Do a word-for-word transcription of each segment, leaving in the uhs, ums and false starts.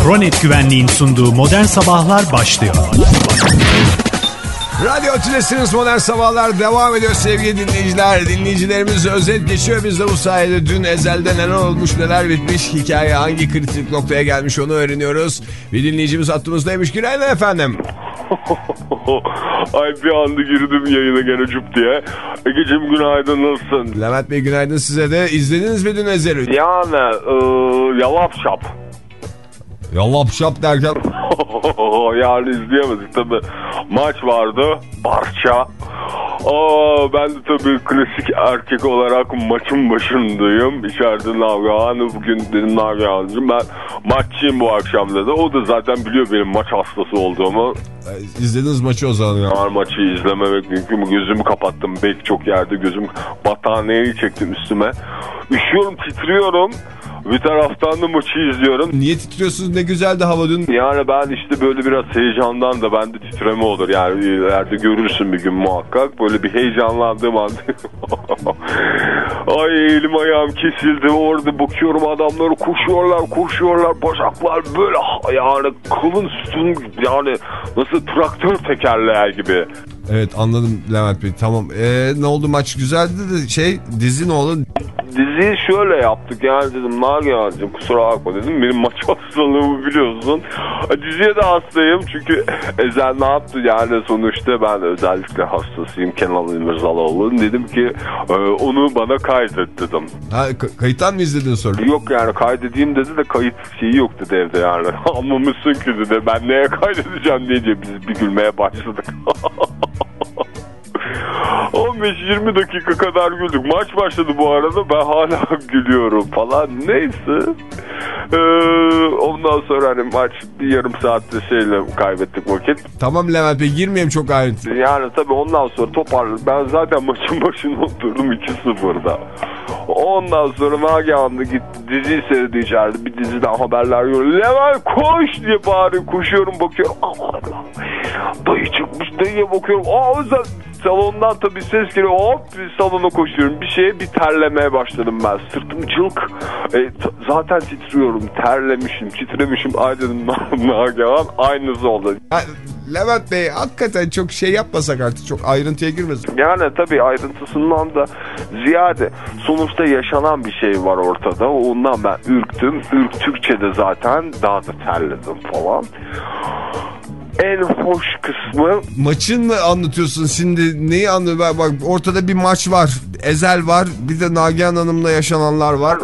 Kronet Güvenliğin sunduğu Modern Sabahlar başlıyor. Radyo Tülesi'niz Modern Sabahlar devam ediyor sevgili dinleyiciler. Dinleyicilerimiz özet geçiyor. Biz de bu sayede dün ezelde neler olmuş, neler bitmiş, hikaye hangi kritik noktaya gelmiş onu öğreniyoruz. Bir dinleyicimiz hattımızdaymış. Günaydın efendim. Ay bir anda girdim yayına gene cüp diye. Egeciğim günaydın, nasılsın? Levent Bey günaydın size de. İzlediniz mi dün ezeli? Yani e, yalap şap. Yalap şap derken? Yani izleyemedik tabii. Maç vardı. Barça. Aa, ben de tabii klasik erkek olarak maçın başındayım. İçeride Nagihan. Bugün dedim Nagihan'cığım ben maççıyım bu akşam dedi. O da zaten biliyor benim maç hastası olduğumu. İzlediniz maçı o zaman ya. Yani maçı izlememek mümkün mü? Gözümü kapattım. Belki çok yerde gözüm, battaniyeyi çektim üstüme. Üşüyorum, titriyorum. Bir taraftan da maçı izliyorum. Niye titriyorsunuz? Ne güzeldi hava dün. Yani ben işte böyle biraz heyecandan da bende titreme olur. Yani ileride görürsün bir gün muhakkak. Böyle bir heyecanlandığım anda. Ay elim ayağım kesildi. Orada bakıyorum adamları koşuyorlar koşuyorlar. Bacaklar böyle yani kılın sütun yani nasıl traktör tekerleği gibi. Evet anladım Levent Bey, tamam. Ee, ne oldu, maç güzeldi de şey dizi ne oldu? Diziyi şöyle yaptık yani dedim Nagihan'cığım kusura bakma dedim, benim maç hastalığımı biliyorsun. Diziye de hastayım çünkü Ezel ne yaptı yani sonuçta ben özellikle hastasıyım Kenan İmirzalıoğlu'nun, dedim ki e, onu bana kaydet dedim. Ha, kayıttan mı izledin sonra? Yok yani kaydedeyim dedi de kayıt şeyi yok dedi evde yani. Almamışsın ki dedi, ben neye kaydedeceğim diye biz bir gülmeye başladık. on beş yirmi dakika kadar güldük. Maç başladı bu arada, ben hala gülüyorum falan. Neyse. Ee, ondan sonra hani maç bir yarım saatte şeyle kaybettik vakit. Tamam Levent Bey, girmeyeyim çok ayrıntı. Yani tabii ondan sonra toparladım. Ben zaten maçın başına oturdum iki sıfırda. Ondan sonra Nagihan'da gitti diziyi seyrediyor içeride. Bir diziden haberler görüyor. Levent koş diye bağırıyor. Koşuyorum bakıyorum. Allah Allah. Dayı çıkmış, dayıya bakıyorum. Aa özel. Salondan tabii ses geliyor. Hop bir salona koşuyorum. Bir şeye bir terlemeye başladım ben. Sırtım çılk. E, zaten titriyorum. Terlemişim, titremişim. Ay dedim Nagihan aynısı oldu. Ya, Levent Bey hakikaten çok şey yapmasak artık, çok ayrıntıya girmesin. Yani tabii ayrıntısından da ziyade sonuçta yaşanan bir şey var ortada. Ondan ben ürktüm. Ürktükçe de zaten daha da terledim falan. En hoş kısmı... Maçın mı anlatıyorsun şimdi? Neyi anlıyorsun? Bak ortada bir maç var. Ezel var. Bir de Nagihan Hanım'la yaşananlar var.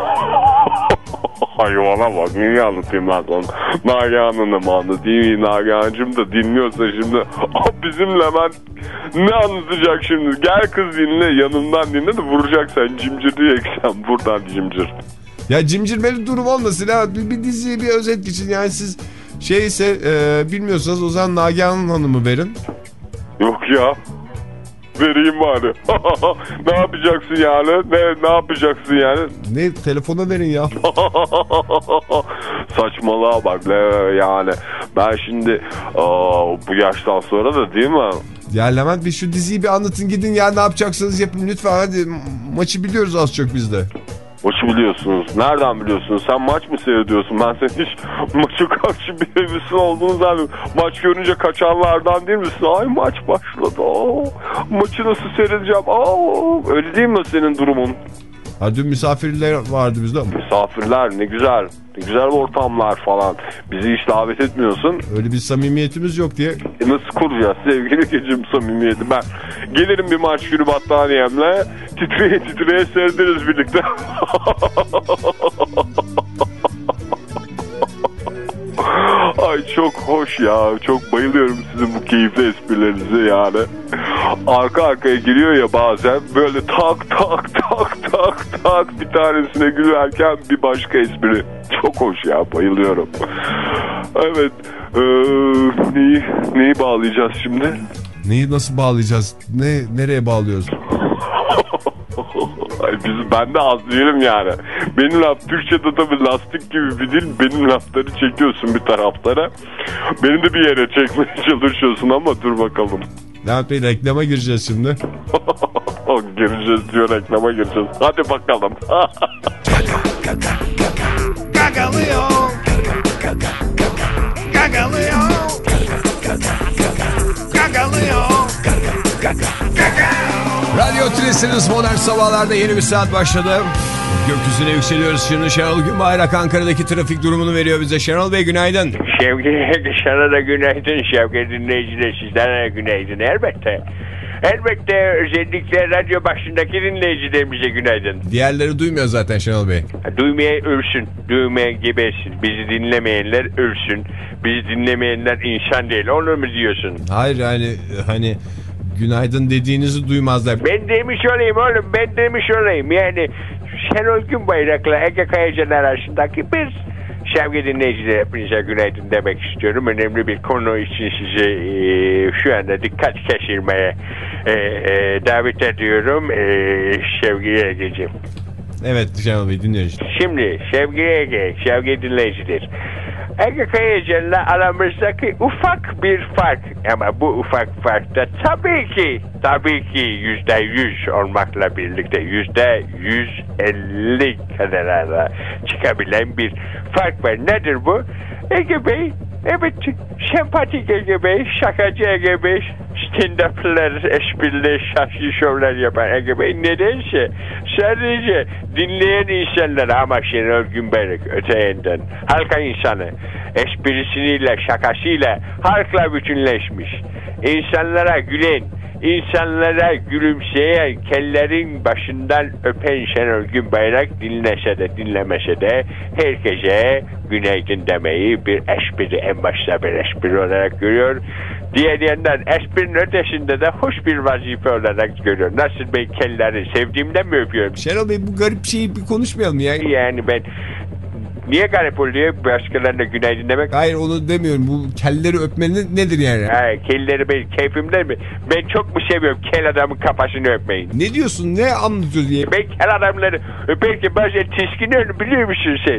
Hayvana bak, niye anlatayım ben onu? Nagihan Hanım'ı anlatayım. Nagihan'cığım da dinliyorsa şimdi bizim Levent ne anlatacak şimdi? Gel kız dinle, yanından dinle de vuracak sen cimcir diyeceksen buradan cimcir. Ya cimcirmeli durum olmasın. Evet, bir, bir diziyi bir özet geçin. Yani siz şeyse e, bilmiyorsanız o zaman Nagihan Hanım'ı verin. Yok ya. Vereyim bari. Ne yapacaksın yani? Ne, ne yapacaksın yani? Ne? Telefona verin ya. Saçmalığa bak yani. Ben şimdi aa, bu yaştan sonra da değil mi? Ya Levent Bey şu diziyi bir anlatın gidin ya, ne yapacaksınız yapın lütfen. Hadi maçı biliyoruz az çok biz de. Maçı biliyorsunuz. Nereden biliyorsunuz? Sen maç mı seyrediyorsun? Ben senin hiç maça karşı bir hevesin olduğunu zannediyorum. Maç görünce kaçanlardan değil misin? Ay maç başladı. Aa, maçı nasıl seyredeceğim? Aa, öyle değil mi senin durumun? Ha, dün misafirler vardı bizde. Misafirler ne güzel. Ne güzel ortamlar falan. Bizi hiç davet etmiyorsun. Öyle bir samimiyetimiz yok diye. E nasıl kuracağız sevgili Gecim samimiyeti? Ben gelirim bir maç günü battaniyemle. Titreye titreye seyrederiz birlikte. Ay çok hoş ya. Çok bayılıyorum sizin bu keyifli esprilerinize yani. Arka arkaya giriyor ya bazen. Böyle tak tak tak tak tak bir tanesine gülerken bir başka espri. Çok hoş ya, bayılıyorum. Evet. Ee, neyi, neyi bağlayacağız şimdi? Neyi nasıl bağlayacağız? Ne, nereye bağlıyoruz? Ay biz, ben de az değilim yani. Benim laf Türkçe'de tabii lastik gibi bir dil. Benim lafları çekiyorsun bir taraflara. Beni de bir yere çekmeye çalışıyorsun ama dur bakalım. Levent Bey reklama gireceğiz şimdi. Gireceğiz diyor, reklama gireceğiz. Hadi bakalım. Gagalıyor. Gagalıyor. Gagalıyor. Radyo Tülesi'niz Modern Sabahlar'da yeni bir saat başladı. Gökyüzüne yükseliyoruz. Şimdi Şenol Günbayrak Ankara'daki trafik durumunu veriyor bize. Şenol Bey günaydın. Şevki, sana da günaydın. Şevki dinleyiciler, sizlere günaydın. Elbette. Elbette özellikle radyo başındaki dinleyicilerimize günaydın. Diğerleri duymuyor zaten Şenol Bey. Duymaya ölsün. Duymaya gebersin. Bizi dinlemeyenler ölsün. Bizi dinlemeyenler insan değil. Onu mu diyorsun? Hayır yani hani günaydın dediğinizi duymazlar. Ben demiş olayım oğlum. Ben demiş olayım. Yani Şenol Günbayrak'la Ege Kayacan arasındaki bir sevgili dinleyiciler hepinize günaydın demek istiyorum. Önemli bir konu için sizi e, şu anda dikkat kesilmeye e, e, davet ediyorum. E, sevgili Ege'ciğim. Evet Şenol Bey dinliyoruz. Şimdi sevgili Ege, sevgili dinleyiciler. Ege Kayacan'la aramızdaki ufak bir fark ama bu ufak fark da tabii ki tabii ki yüzde yüz olmakla birlikte yüzde yüz elli kadarlara çıkabilen bir fark var. Nedir bu? Ege Bey, evet sempatik Ege Bey, şakacı Ege Bey, stand-up'lar, espriler, şahsi şovlar yapan Ege Bey nedense sadece dinleyen insanlar ama Şenol Günbayrak öte yandan halka insanı esprisiyle şakasıyla halkla bütünleşmiş. İnsanlara gülen, insanlara gülümseyen, kellerin başından öpen Şenol Günbayrak dinlese de dinlemese de herkese günaydın demeyi bir espri, en başta bir espri olarak görüyor. Diğer yandan esprinin ötesinde de hoş bir vazife olarak görüyor. Nasıl ben kelleri sevdiğimden mi öpüyorum? Şenol Bey bu garip şeyi bir konuşmayalım ya. Yani ben niye garip oluyor başkalarına günaydın demek? Hayır onu demiyorum. Bu kelleri öpmenin nedir yani? Ha, kelleri ben keyfimden mi? Ben çok mu seviyorum kel adamın kafasını öpmeyi? Ne diyorsun? Ne anlatıyor diye? Ben kel adamları öperken bazen tiskiniyorum biliyor musun sen?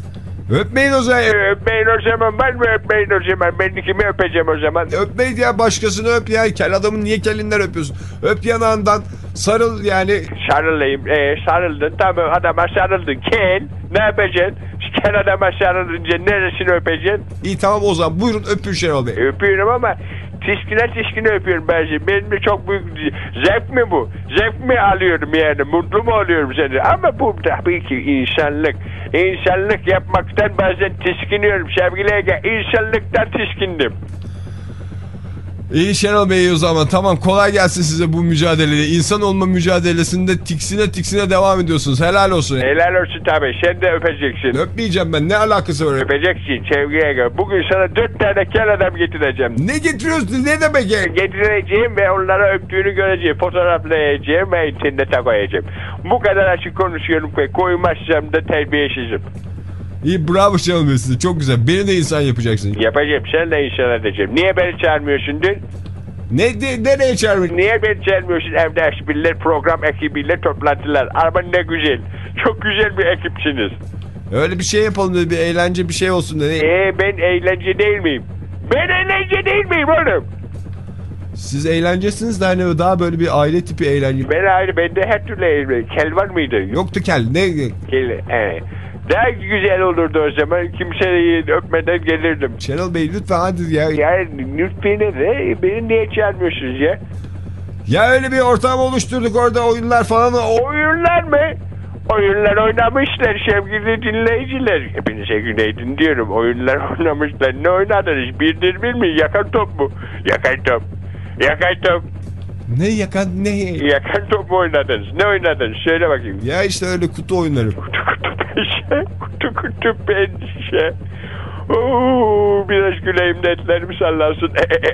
Öpmeyin o zaman. Öpmeyin o zaman ben mi öpmeyin o zaman? Ben kimi öpeceğim o zaman? Öpmeyin ya başkasını öp ya. Kel adamın niye kelinden öpüyorsun? Öp yanağından sarıl yani. Sarılayım. Ee, sarıldın tamam adama sarıldın. Kel ne yapacaksın? Kel adama sarılınca neresini öpeceksin? İyi tamam o zaman buyurun öpün Şenol Bey. Öpüyorum ama tiskine tiskine öpüyorum ben. Benim de çok büyük zevk mi bu? Zevk mi alıyorum yani? Mutlu mu oluyorum seni? Ama bu tabii ki insanlık. İnsanlık yapmaktan bazen tiskiniyorum sevgili Ege. İnsanlıktan tiskindim. İyi Şenol Bey o zaman tamam kolay gelsin size bu mücadelede. İnsan olma mücadelesinde tiksine tiksine devam ediyorsunuz. Helal olsun. Helal olsun tabii. Sen de öpeceksin. Öpmeyeceğim ben. Ne alakası var? Öpeceksin sevgili Ege. Bugün sana dört tane kel adam getireceğim. Ne getiriyorsun? Ne demek ya? Getireceğim ve onlara öptüğünü göreceğim. Fotoğraflayacağım ve internete koyacağım. Bu kadar açık konuşuyorum ve koymazsam da terbiyesizim. İyi bravo Şenol Bey size. Çok güzel. Beni de insan yapacaksın. Yapacağım. Sen de insan edeceğim. Niye beni çağırmıyorsun dün? Ne, de, nereye çağırmıyorsun? Niye beni çağırmıyorsun? Evde espriler, program ekibiyle toplantılar. Ama ne güzel. Çok güzel bir ekipsiniz. Öyle bir şey yapalım dedi. Bir eğlence bir şey olsun dedi. Eee ben eğlence değil miyim? Ben eğlence değil miyim oğlum? Siz eğlencesiniz de hani daha böyle bir aile tipi eğlence. Ben ayrı. Bende her türlü eğlence. Kel var mıydı? Yoktu kel. Ne? Kel. Ee. Daha güzel olurdu o zaman. Kimseyi öpmeden gelirdim. Şenol Bey lütfen hadi ya. Yani lütfen de beni niye çağırmıyorsunuz ya? Ya öyle bir ortam oluşturduk orada oyunlar falan. O... Oyunlar mı? Oyunlar oynamışlar sevgili dinleyiciler. Hepinize günaydın diyorum. Oyunlar oynamışlar. Ne oynadınız? Birdir bir mi? Yakan top mu? Yakan top. Yakan top. Ne yakan ne? Yakan top mu oynadınız? Ne oynadınız? Söyle bakayım. Ya işte öyle kutu oyunları. Kutu kutu pençe. Kutu kutu pençe. Oo, biraz güleyim de etlerimi sallansın.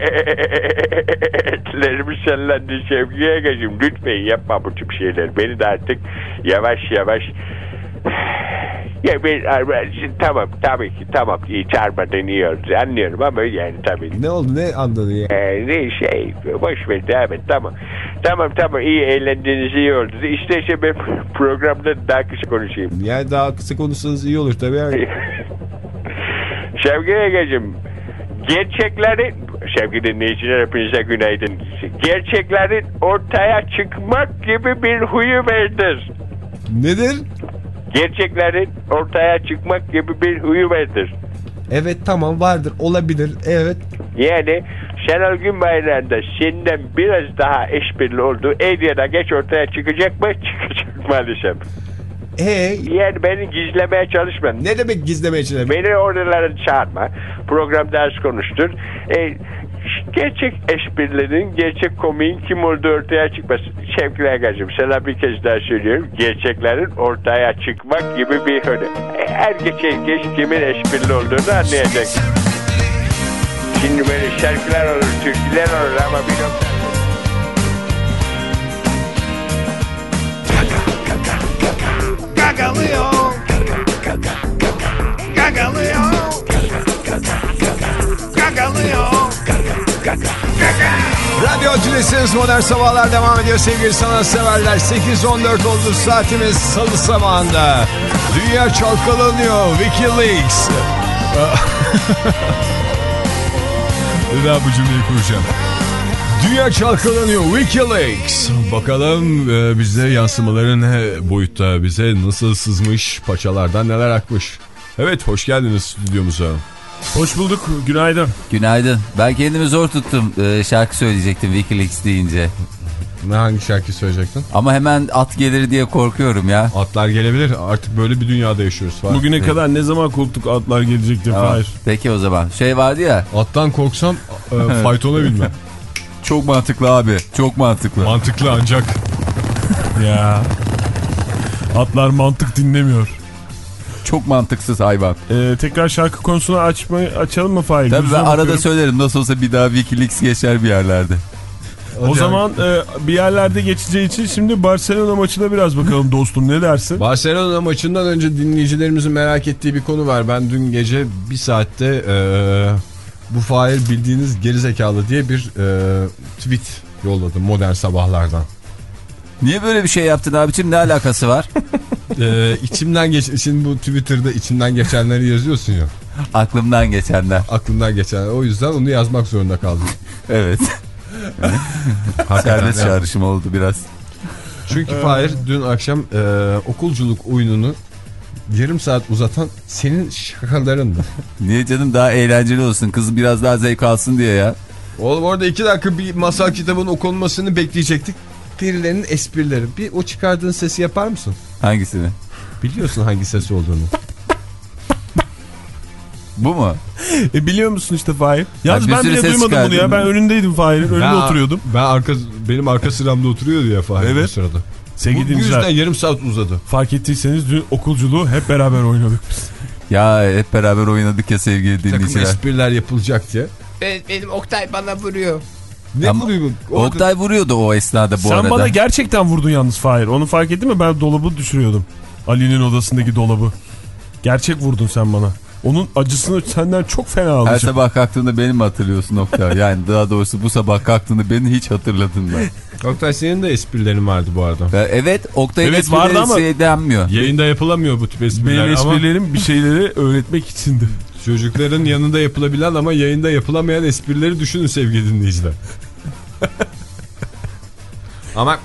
Etlerimi sallandı sevgili Ege'cim. Lütfen yapma bu tip şeyler. Beni de artık yavaş yavaş... Ya ben, tamam tabii ki tamam çağırmadan iyi oldu anlıyorum ama yani tabii. Ne oldu ne anladın ya? Ee, ne şey boş ver devam et tamam. Tamam tamam iyi eğlendiğiniz iyi oldu. İşte işte ben programda daha kısa konuşayım. Yani daha kısa konuşsanız iyi olur tabii. Yani. Sevgili Ege'cim gerçeklerin sevgili dinleyiciler hepinize günaydın. Gerçeklerin ortaya çıkmak gibi bir huyu vardır. Nedir? Gerçeklerin ortaya çıkmak gibi bir huyu vardır. Evet tamam vardır olabilir evet. Yani Şenol Günbayrak'ın da senden biraz daha esprili olduğu el ya da geç ortaya çıkacak mı? Çıkacak maalesef. Eee? Yani beni gizlemeye çalışma. Ne demek gizlemeye çalışma? Beni oralara çağırma. Program ders konuştur. E, gerçek esprilerin, gerçek komiğin kim olduğu ortaya çıkmasın. Şevki Agacığım sana bir kez daha söylüyorum. Gerçeklerin ortaya çıkmak gibi bir öyle. E, her geçen geç kimin esprili olduğunu anlayacaksın. Şimdi böyle şarkılar olur, türküler olur ama bir nokta... Gagalıyor. Gagalıyor. Gagalıyor. Radyo Tülesi'niz Modern Sabahlar devam ediyor sevgili sanatseverler. sekiz on dört oldu saatimiz salı sabahında. Dünya çalkalanıyor. Wikileaks. Bir daha bu cümleyi kuracağım. Dünya çalkalanıyor. Wikileaks. Bakalım e, bize yansımaları ne boyutta, bize nasıl sızmış, paçalardan neler akmış. Evet, hoş geldiniz stüdyomuza. Hoş bulduk. Günaydın. Günaydın. Ben kendimi zor tuttum. Ee, şarkı söyleyecektim Wikileaks deyince. Ne hangi şarkı söyleyecektin? Ama hemen at gelir diye korkuyorum ya. Atlar gelebilir. Artık böyle bir dünyada yaşıyoruz. Var. Bugüne evet. kadar ne zaman korktuk atlar gelecek diye. Tamam. Peki o zaman. Şey vardı ya. Attan korksam e, faytona binmem. Çok mantıklı abi. Çok mantıklı. Mantıklı ancak. Ya. Atlar mantık dinlemiyor. Çok mantıksız hayvan. Ee, tekrar şarkı konusunu açmayı açalım mı Fahir? Tabii ben arada söylerim. Nasıl olsa bir daha Wikileaks geçer bir yerlerde. O yani. zaman e, bir yerlerde geçeceği için şimdi Barcelona maçına biraz bakalım dostum, ne dersin? Barcelona maçından önce dinleyicilerimizin merak ettiği bir konu var. Ben dün gece bir saatte e, bu Fahir bildiğiniz gerizekalı diye bir e, tweet yolladım Modern Sabahlar'dan. Niye böyle bir şey yaptın abicim, ne alakası var? e, içimden geç, şimdi bu Twitter'da içimden geçenleri yazıyorsun ya. Aklımdan geçenler. Aklımdan geçenler. O yüzden onu yazmak zorunda kaldım. Evet. Serbest çağrışım oldu biraz. Çünkü Fahir dün akşam e, okulculuk oyununu yarım saat uzatan senin şakalarındı. Niye canım, daha eğlenceli olsun, kız biraz daha zevk alsın diye ya. Oğlum orada iki dakika bir masal kitabının okunmasını bekleyecektik. Birilerinin esprileri. Bir o çıkardığın sesi yapar mısın? Hangisini? Biliyorsun hangi ses olduğunu. Bu mu? E biliyor musun işte Fahir? Yalnız ben bile duymadım çıkardım. bunu ya. Ben önündeydim Fahir'in. Önünde ben, oturuyordum. Ben arka, benim arka sıramda oturuyordu ya Fahir evet. O sırada. Sevgili bu, bu dinleyiciler, yüzden yarım saat uzadı. Fark ettiyseniz dün okulculuğu hep beraber oynadık biz. Ya hep beraber oynadık ya sevgili dinleyiciler. Takım espriler yapılacak diye. Ben, benim Oktay bana vuruyor. Ne vuruyor? Oktay vuruyordu o esnada bu Sen arada. Sen bana gerçekten vurdun yalnız Fahir. Onu fark ettin mi? Ben dolabı düşürüyordum. Ali'nin odasındaki dolabı. Gerçek vurdun sen bana. Onun acısını senden çok fena alacağım. Her sabah kalktığında beni mi hatırlıyorsun Oktay? Yani daha doğrusu bu sabah kalktığında beni hiç hatırladın mı? Oktay senin de esprilerin vardı bu arada. Evet, Oktay'ın evet, esprileri ama denmiyor. Yayında yapılamıyor bu tip espriler. Benim ama... esprilerim bir şeyleri öğretmek içindi. Çocukların yanında yapılabilen ama yayında yapılamayan esprileri düşünün sevgili dinleyiciler. Ama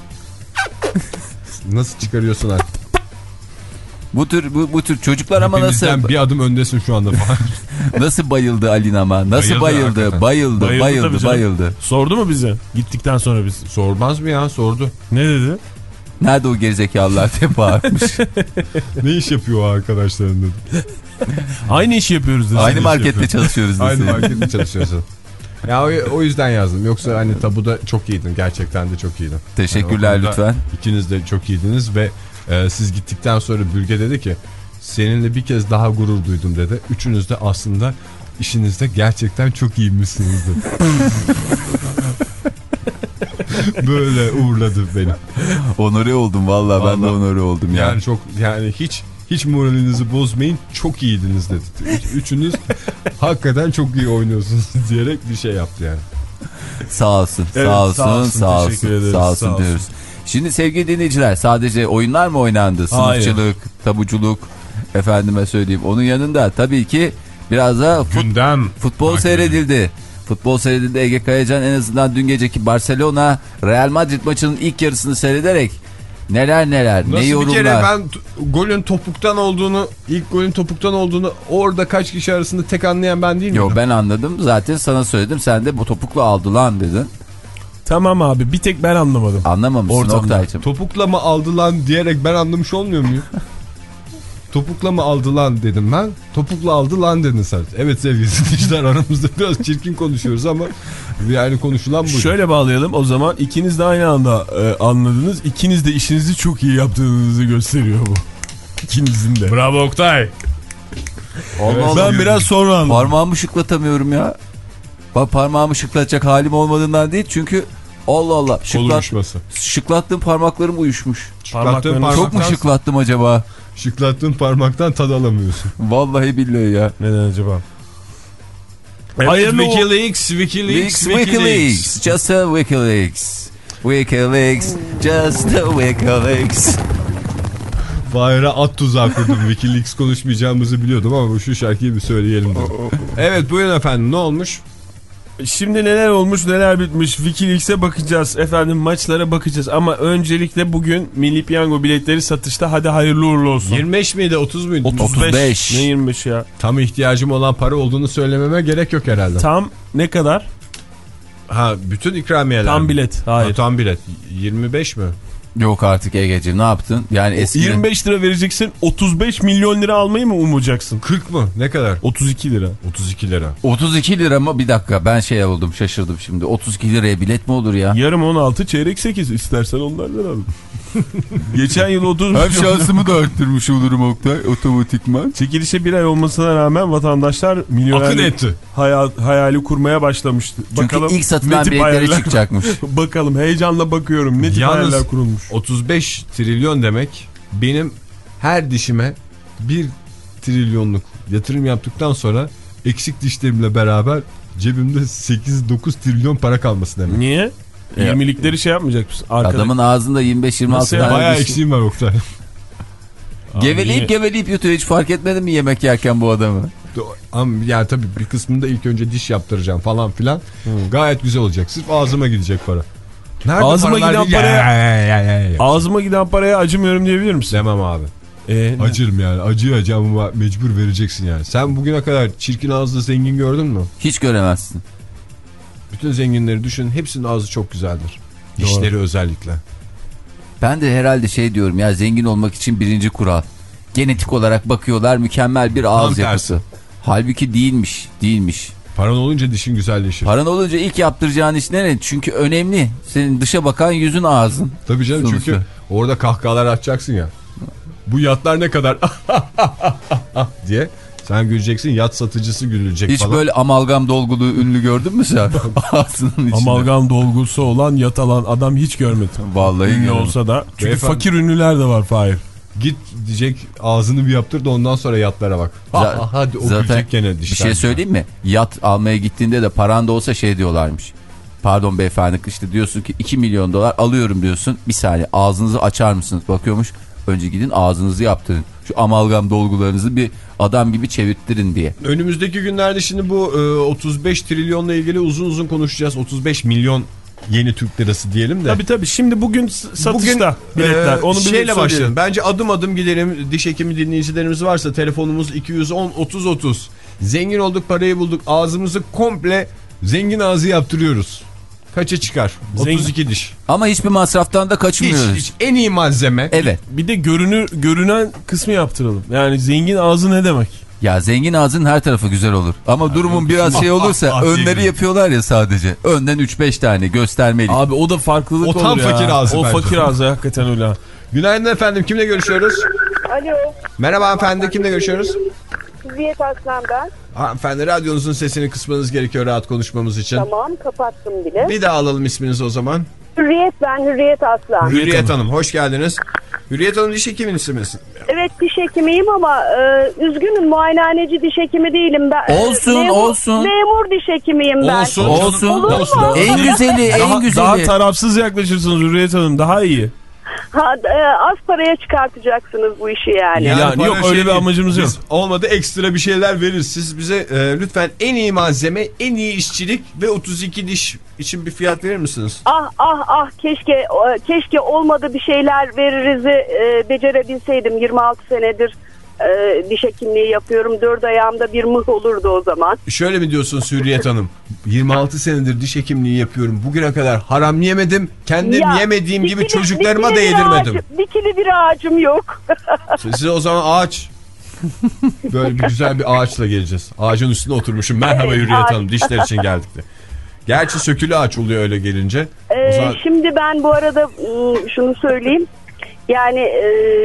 nasıl çıkarıyorsun artık? Bu tür bu, bu tür çocuklar ama hepimizden nasıl bir adım öndesin şu anda falan. Nasıl bayıldı Alin ama nasıl bayıldı bayıldı bayıldı bayıldı, bayıldı, bayıldı. Sordu mu bize gittikten sonra biz? Sormaz mı ya, sordu. Ne dedi? Nerede o gerizekalılar diye bağırmış. Ne iş yapıyor o arkadaşların dedi. Aynı işi yapıyoruz dedi. Aynı markette çalışıyoruz dedi. Aynı markette çalışıyorsun. Ya o, o yüzden yazdım. Yoksa hani tabuda çok iyiydin. Gerçekten de çok iyiydin. Teşekkürler yani lütfen. İkiniz de çok iyiydiniz ve e, siz gittikten sonra Bülge dedi ki seninle bir kez daha gurur duydum dedi. Üçünüz de aslında işinizde gerçekten çok iyiymişsiniz dedi. Böyle uğurladı beni. Onore oldum vallahi, vallahi ben de onore oldum ya. Yani çok yani hiç hiç moralinizi bozmayın, çok iyiydiniz dedi. Üçünüz hakikaten çok iyi oynuyorsunuz diyerek bir şey yaptı yani. Sağ olsun, evet, sağ olsun, sağ olsun, sağ olsun, ederiz, sağ olsun, sağ olsun diyoruz. Şimdi sevgili dinleyiciler, sadece oyunlar mı oynandı? Sınıfçılık, hayır, tabuculuk, efendime söyleyeyim. Onun yanında tabii ki biraz da fut, gündem futbol seyredildi. Futbol seyredildi. Ege Kayacan en azından dün geceki Barcelona Real Madrid maçının ilk yarısını seyrederek Neler neler, Nasıl ne yorumlar. bir kere ben golün topuktan olduğunu, ilk golün topuktan olduğunu orada kaç kişi arasında tek anlayan ben değil miydim? Yo ben anladım zaten, sana söyledim, sen de bu topukla aldı lan dedin. Tamam abi, bir tek ben anlamadım. Anlamamışsın Oktay'cığım. Topukla mı aldı lan diyerek ben anlamış olmuyor muyum? Topukla mı aldı lan dedim ben. Topukla aldı lan dedin sen. Evet sevgili dinleyiciler, aramızda biraz çirkin konuşuyoruz ama yani konuşulan bu. Şöyle bağlayalım o zaman, ikiniz de aynı anda e, anladınız. İkiniz de işinizi çok iyi yaptığınızı gösteriyor bu. İkinizin de. Bravo Oktay. Allah Allah. Ben biraz sonra anladım. Parmağımı şıklatamıyorum ya. Bak parmağımı şıklatacak halim olmadığından değil çünkü Allah Allah. Şıklat, şıklattığım parmaklarım uyuşmuş. Şıklattığım çok mu şıklattım acaba? Şıklattığın parmaktan tad alamıyorsun. Vallahi billahi ya. Neden acaba? Evet, Wikileaks, Wikileaks, Wikileaks. Just a Wikileaks. Wikileaks. Just a Wikileaks. Fahir'e at tuzağı kurdum. Wikileaks konuşmayacağımızı biliyordum ama şu şarkıyı bir söyleyelim dedim. Evet buyurun efendim, ne olmuş? Şimdi neler olmuş neler bitmiş Wikileaks'e bakacağız efendim, maçlara bakacağız ama öncelikle bugün Milli Piyango biletleri satışta, hadi hayırlı uğurlu olsun. yirmi beş miydi otuz muydu? otuz beş. Ne yirmi beş ya? Tam ihtiyacım olan para olduğunu söylememe gerek yok herhalde. Tam ne kadar? Ha bütün ikramiyeler Tam mi? bilet hayır. Ha, tam bilet yirmi beş mi? Yok artık Ege'ciğim, ne yaptın? Yani eskiden... yirmi beş lira vereceksin, otuz beş milyon lira almayı mı umacaksın? kırk mı? Ne kadar? otuz iki lira. otuz iki lira. otuz iki lira mı? Bir dakika, ben şey oldum, şaşırdım şimdi. otuz iki liraya bilet mi olur ya? Yarım on altı, çeyrek sekiz, istersen onlardan al. Geçen yıl otuz Hem şansımı da arttırmış olurum Oktay otomatikman. Çekilişe bir ay olmasına rağmen vatandaşlar milyonerlik hayal, hayali kurmaya başlamıştı. Çünkü bakalım, ilk satılan biletlere çıkacakmış. Bakalım, heyecanla bakıyorum ne tip Yalnız hayaller kurulmuş. otuz beş trilyon demek benim her dişime bir trilyonluk yatırım yaptıktan sonra eksik dişlerimle beraber cebimde sekiz dokuz trilyon para kalması demek. Niye? yirmilikleri şey yapmayacak mısın? Arkada... Adamın ağzında yirmi beş yirmi altı tane. Bayağı eksiğim var Oktay. Geveleyip geveleyip yutuyor, hiç fark etmedin mi yemek yerken bu adamı? Ama yani tabii bir kısmında ilk önce diş yaptıracağım falan filan. Hmm. Gayet güzel olacak. Sırf ağzıma gidecek para. Nerede ağzıma giden değil? paraya ya, ya, ya, ya, ya. ağzıma giden paraya acımıyorum diyebilir misin? Demem abi. Ee, Acırım yani. Acıyacağım ama mecbur vereceksin yani. Sen bugüne kadar çirkin ağızlı zengin gördün mü? Hiç göremezsin. Bütün zenginleri düşün. Hepsinin ağzı çok güzeldir. Dişleri özellikle. Ben de herhalde şey diyorum ya, zengin olmak için birinci kural. Genetik olarak bakıyorlar, mükemmel bir ağız Tam yapısı. tersi. Halbuki değilmiş, değilmiş. Paran olunca dişin güzelleşir. Paran olunca ilk yaptıracağın iş ne? Çünkü önemli. Senin dışa bakan yüzün, ağzın. Tabii canım sonuçta. Çünkü orada kahkahalar atacaksın ya. Bu yatlar ne kadar diye. Sen güleceksin, yat satıcısı gülecek Hiç falan. Hiç böyle amalgam dolgulu ünlü gördün mü sen? Ağzının içinde. Amalgam dolgusu olan, yat alan adam hiç görmedim. Vallahi ünlü olsa da. Çünkü beyefendi, fakir ünlüler de var Fahir. Git diyecek, ağzını bir yaptır da ondan sonra yatlara bak. Z- Hadi o zaten gene bir şey söyleyeyim mi? Yat almaya gittiğinde de paran da olsa şey diyorlarmış. Pardon beyefendi, işte diyorsun ki iki milyon dolar alıyorum diyorsun. Bir saniye, ağzınızı açar mısınız? Bakıyormuş, önce gidin ağzınızı yaptırın. Şu amalgam dolgularınızı bir adam gibi çevirttirin diye. Önümüzdeki günlerde şimdi bu e, otuz beş trilyonla ilgili uzun uzun konuşacağız. otuz beş milyon yeni Türk lirası diyelim de. Tabii tabii. Şimdi bugün satışta bugün, biletler. E, Onu şeyle başlayalım. Bence adım adım gidelim. Diş hekimi dinleyicilerimiz varsa telefonumuz iki yüz on otuz otuz. Zengin olduk, parayı bulduk. Ağzımızı komple zengin ağzı yaptırıyoruz. Kaça çıkar? Zengin. otuz iki diş. Ama hiçbir masraftan da kaçmıyoruz. Hiç, hiç. En iyi malzeme. Evet. Bir de görünür, görünen kısmı yaptıralım. Yani zengin ağzı ne demek? Ya zengin ağzın her tarafı güzel olur. Ama ya durumun biraz şey olursa önleri yapıyorlar ya sadece. Önden üç beş tane göstermeli. Abi o da farklılık o olur tam ya. fakir ağzı. O bence. fakir ağzı hakikaten öyle. Günaydın efendim. Kimle görüşüyoruz? Alo. Merhaba efendim. Kimle görüşüyoruz? Hürriyet Aslan ben. Hanımefendi, radyonuzun sesini kısmanız gerekiyor rahat konuşmamız için. Tamam, kapattım bile. Bir daha alalım isminizi o zaman. Hürriyet ben, Hürriyet Aslan. Hürriyet, Hürriyet Hanım. Hanım, hoş geldiniz. Hürriyet Hanım diş hekiminizsiniz. Evet, diş hekimiyim ama e, üzgünüm, muayenehaneci diş hekimi değilim ben. Olsun, memur, olsun. Memur diş hekimiyim ben. Olsun, olsun. Olur olsun. mu? En güzeli, en daha, güzeli. Daha tarafsız yaklaşırsınız Hürriyet Hanım, daha iyi. Ha, e, az paraya çıkartacaksınız bu işi yani. Yani, yani yok öyle şey bir amacımız yok. Olmadı ekstra bir şeyler veririz. Siz bize e, lütfen en iyi malzeme, en iyi işçilik ve otuz iki diş için bir fiyat verir misiniz? Ah ah ah keşke keşke olmadı bir şeyler veririzi e, becerebilseydim. yirmi altı senedir e, diş hekimliği yapıyorum. Dört ayağımda bir mıh olurdu o zaman. Şöyle mi diyorsun Hürriyet Hanım? yirmi altı senedir diş hekimliği yapıyorum. Bugüne kadar haram yemedim. Kendim ya, yemediğim dikili, gibi çocuklarıma da yedirmedim. Ağacım, dikili bir ağacım yok. Size o zaman ağaç. Böyle bir güzel bir ağaçla geleceğiz. Ağacın üstüne oturmuşum. Merhaba evet, Hürriyet ağaç. Hanım. Dişler için geldik de. Gerçi sökülü ağaç oluyor öyle gelince. Ee, zaman... Şimdi ben bu arada şunu söyleyeyim. Yani e,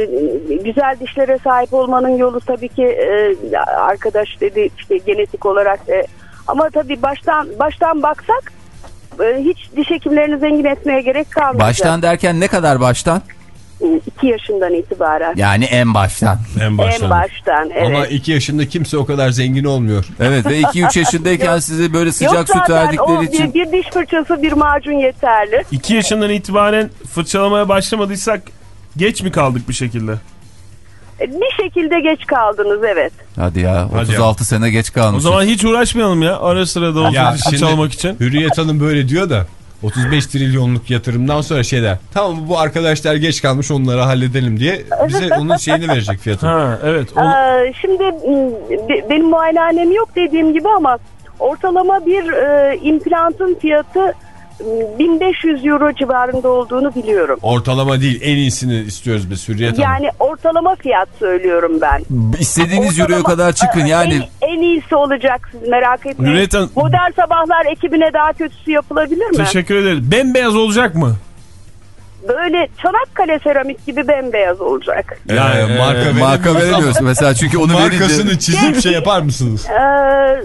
güzel dişlere sahip olmanın yolu tabii ki e, arkadaş dedi işte genetik olarak e, ama tabii baştan baştan baksak e, hiç diş hekimlerini zengin etmeye gerek kalmayacak. Baştan derken ne kadar baştan? iki yaşından itibaren. Yani en baştan. En baştan. En baştan evet. Ama iki yaşında kimse o kadar zengin olmuyor. Evet ve iki üç yaşındayken size böyle sıcak süt verdikleri için. Bir, bir diş fırçası bir macun yeterli. iki yaşından itibaren fırçalamaya başlamadıysak geç mi kaldık bir şekilde? Bir şekilde geç kaldınız evet. Hadi ya otuz altı Hadi ya. Sene geç kalmışsın. O zaman hiç uğraşmayalım ya ara sırada olsa fırçalamak için. Hürriyet Hanım böyle diyor da otuz beş trilyonluk yatırımdan sonra şeyler. Tamam bu arkadaşlar geç kalmış onları halledelim diye bize onun şeyini verecek fiyatını. Ha evet. Onu... Ee, şimdi benim muayenehanem yok dediğim gibi ama ortalama bir e, implantın fiyatı bin beş yüz euro civarında olduğunu biliyorum. Ortalama değil en iyisini istiyoruz biz Hürriyet Hanım. Yani ortalama fiyat söylüyorum ben. İstediğiniz euroya kadar çıkın yani. En, en iyisi olacak siz merak etmeyin. Hürriyet Hanım... Modern Sabahlar ekibine daha kötüsü yapılabilir mi? Teşekkür ederiz. Bembeyaz olacak mı? Böyle Çanakkale seramik gibi bembeyaz olacak. Yani ee, marka, marka veremiyorsun mesela çünkü onu markasını verince... çizip şey yapar mısınız? Ee,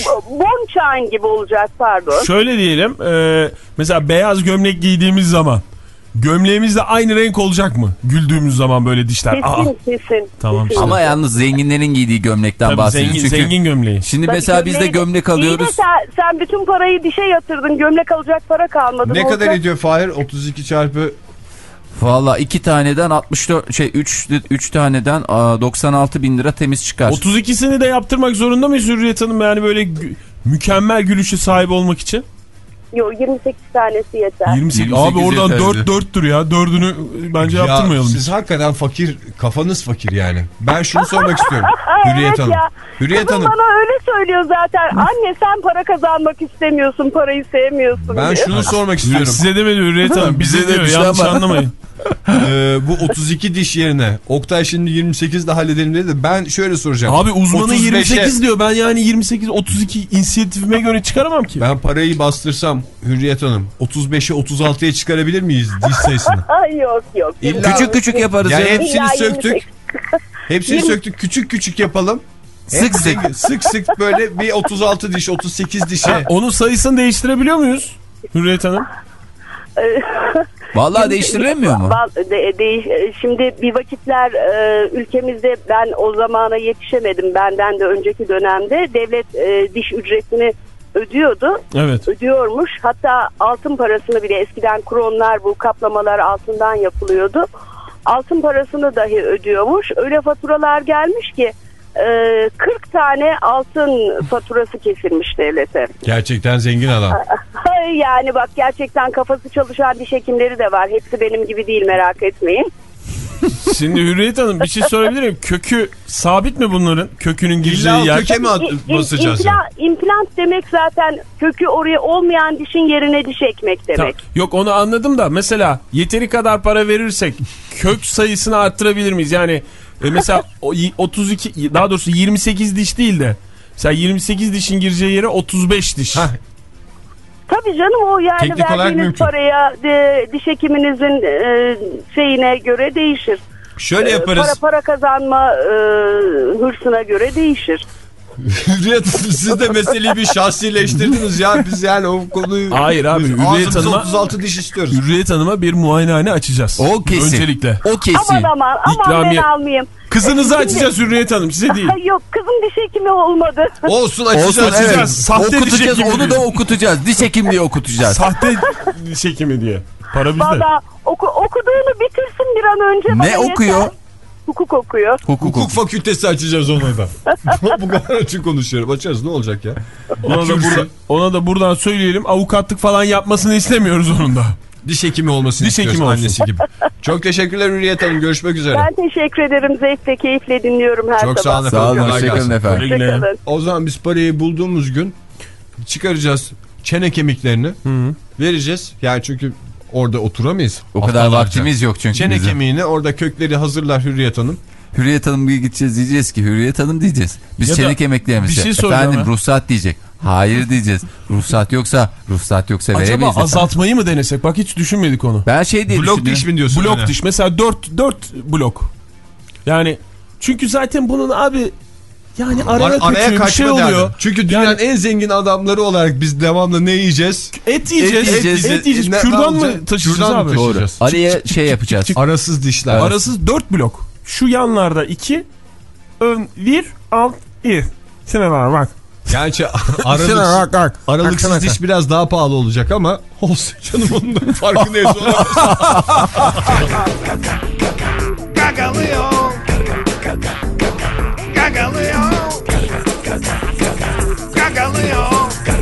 Bonçan gibi olacak pardon. Şöyle diyelim e, mesela beyaz gömlek giydiğimiz zaman gömleğimiz de aynı renk olacak mı? Güldüğümüz zaman böyle dişler. Kesin Aa. kesin. Tamam. Kesin. Ama yalnız zenginlerin giydiği gömlekten Tabii bahsediyoruz. Zengin, çünkü zengin gömleği. Şimdi Tabii mesela biz de gömlek alıyoruz. Sen, sen bütün parayı dişe yatırdın. Gömlek alacak para kalmadı. Ne olsa... kadar ediyor Fahir? otuz iki çarpı Valla iki taneden altmış dört şey üç üç taneden doksan altı bin lira temiz çıkar. otuz ikisini de yaptırmak zorunda mıyız Hürriyet Hanım? Yani böyle mükemmel gülüşe sahip olmak için. Yok yirmi sekiz tanesi yeter. yirmi sekiz Abi oradan dört dörttür ya. Dördünü bence ya, yaptırmayalım. Siz hakikaten fakir, kafanız fakir yani. Ben şunu sormak istiyorum. Hürriyet evet Hanım. Ya. Hürriyet Kızım Hanım. bana öyle söylüyor zaten. Anne sen para kazanmak istemiyorsun, parayı sevmiyorsun Ben diye. şunu sormak istiyorum. Size demedi Hürriyet Hanım. Bize diyor. Yanlış ama. Anlamayın. ee, bu otuz iki diş yerine Oktay şimdi yirmi sekizde halledelim dedi. Ben şöyle soracağım. Abi uzmanı yirmi sekiz diyor. Ben yani yirmi sekiz otuz iki inisiyatifime göre çıkaramam ki. Ben parayı bastırsam Hürriyet Hanım otuz beşe otuz altıya çıkarabilir miyiz diş sayısını? yok yok. İlla küçük küçük yaparız. Yani ya. hepsini söktük. Hepsini söktük. Küçük küçük yapalım. Sık sık. Sık sık böyle bir otuz altı diş, otuz sekiz dişe. Ha, onun sayısını değiştirebiliyor muyuz Hürriyet Hanım? Vallahi değiştirilemiyor mu? De, de, şimdi bir vakitler e, ülkemizde ben o zamana yetişemedim. Benden de önceki dönemde devlet e, diş ücretini ödüyordu. Evet. Ödüyormuş. Hatta altın parasını bile eskiden kronlar bu kaplamalar altından yapılıyordu. Altın parasını dahi ödüyormuş. Öyle faturalar gelmiş ki kırk tane altın faturası kesilmiş devlete. Gerçekten zengin adam. Yani bak gerçekten kafası çalışan diş hekimleri de var. Hepsi benim gibi değil merak etmeyin. Şimdi Hürriyet Hanım bir şey sorabilir miyim? Kökü sabit mi bunların? Kökünün gireceği yer. Köke mi basacağız? İmplant, implant demek zaten kökü oraya olmayan dişin yerine diş ekmek demek. Tamam. Yok onu anladım da mesela yeteri kadar para verirsek kök sayısını arttırabilir miyiz? Yani e mesela otuz iki daha doğrusu yirmi sekiz diş değil de mesela yirmi sekiz dişin gireceği yere otuz beş diş. Heh. Tabii canım o yani teknik verdiğiniz paraya de, diş hekiminizin e, şeyine göre değişir. Şöyle yaparız. E, para para kazanma e, hırsına göre değişir. Hürriyet siz de meseleyi bir şahsileştirdiniz ya biz yani o konuyu. Hayır abi Hürriyet Hanım'a otuz altı diş istiyoruz. Hürriyet Hanım'a bir muayenehane açacağız. O kesin. Öncelikle. O kesin. Aman aman aman İkramiye. ben almayayım. Kızınızı açacağız Hürriyet Hanım size değil. Yok kızım diş hekimi olmadı. Olsun açacağız. Olsun, evet. Sahte okutacağız diş hekimi onu diye. da okutacağız. Diş hekimliği okutacağız. Sahte diş hekimi diye. Para bizde. Valla oku, okuduğunu bitirsin bir an önce. Ne okuyor? Yeter. Hukuk okuyor. Hukuk, Hukuk fakültesi açacağız ona da. Bu kadar açık konuşuyorum. Açarız, ne olacak ya? Ona da, burada, ona da buradan söyleyelim, avukatlık falan yapmasını istemiyoruz onun da. Diş hekimi olmasını Diş istiyoruz, hekimi annesi gibi. Çok teşekkürler Hürriyet Hanım. Görüşmek üzere. Ben teşekkür ederim. Zevkle, keyifle dinliyorum her Çok sabah. sağ olun Sağ olun, efendim. hoşçakalın efendim. Hoşçakalın. O zaman biz parayı bulduğumuz gün çıkaracağız çene kemiklerini. Hı-hı. Vereceğiz. Yani çünkü orada oturamayız. O kadar Haftalarca. vaktimiz yok çünkü Çene bizim. kemiğini orada kökleri hazırlar Hürriyet Hanım. Hürriyet Hanım bir gideceğiz, diyeceğiz ki Hürriyet Hanım diyeceğiz. Biz Ya çene kemiklerimizi. bir şey Efendim ha. ruhsat diyecek. Hayır diyeceğiz. Ruhsat yoksa ruhsat yoksa Acaba veremeyiz. azaltmayı mı denesek? Bak hiç düşünmedik onu. Ben şey diye Blok diş mi diyorsun? Blok öyle? diş. Mesela dört dört blok. Yani çünkü zaten bunun abi yani araya, Ar araya kaçıyor, bir şey kaçma oluyor. derdi. Çünkü dünyanın Yani- en zengin adamları olarak biz devamlı ne yiyeceğiz? Et yiyeceğiz. Et yiyeceğiz. Et yiyeceğiz. Ne- Kürdan ne mı olacak? taşıyacağız Kürdan mı abi? taşıyacağız? Doğru. Araya şey yapacağız. Arasız dişler. Arasız dört blok. Şu yanlarda iki. Ön bir. Alt bir. Şuna var bak. Yani Şuna aralıksız, bak bak. aralıksız Baksana diş biraz daha pahalı olacak ama olsun canım, onun da farkındayız. Gagalıyor. Gagalıyor. Gagalıyor.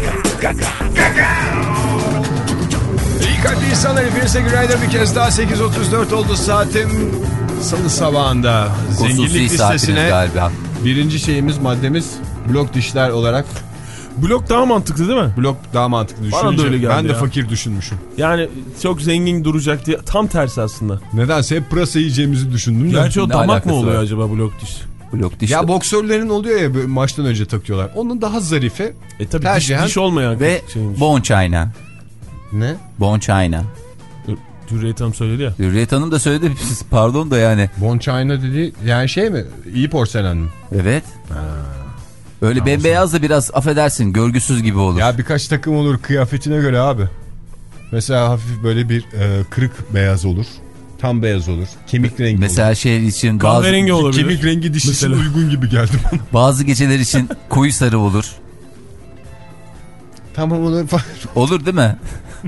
İyi kalpli insanlar, hepinize günaydın bir kez daha. Sekiz otuz dört oldu saatim. Salı sabahında zenginlik Hususi saatiniz listesine galiba. birinci şeyimiz, maddemiz blok dişler olarak. Blok daha mantıklı değil mi? Blok daha mantıklı Bana da düşününce. öyle geldi Ben de ya. fakir düşünmüşüm. Yani çok zengin duracak diye. Tam tersi aslında. Nedense hep pırasa yiyeceğimizi düşündüm de. Gerçi o Ne damak mı alakası oluyor var? acaba blok diş? Blok diş. Ya boksörlerin oluyor ya, böyle maçtan önce takıyorlar. Onun daha zarifi. E tabi diş, Tercihen- diş olmayan ve şeymiş. bone china. Ne? Bone china. Hürriyet Hanım söyledi ya. Hürriyet Hanım da söyledi. Siz pardon da yani. Bon China dediği yani şey mi? İyi porselen mi? Evet. Öyle bembeyaz da biraz affedersin görgüsüz gibi olur. Ya birkaç takım olur kıyafetine göre abi. Mesela hafif böyle bir e, kırık beyaz olur. Tam beyaz olur. Kemik rengi Mesela olur. şey için bazı, Kahverengi olabilir. Kemik rengi diş için Mesela. uygun gibi geldi bana. bazı geceler için koyu sarı olur. Tamam olur. Olur değil mi?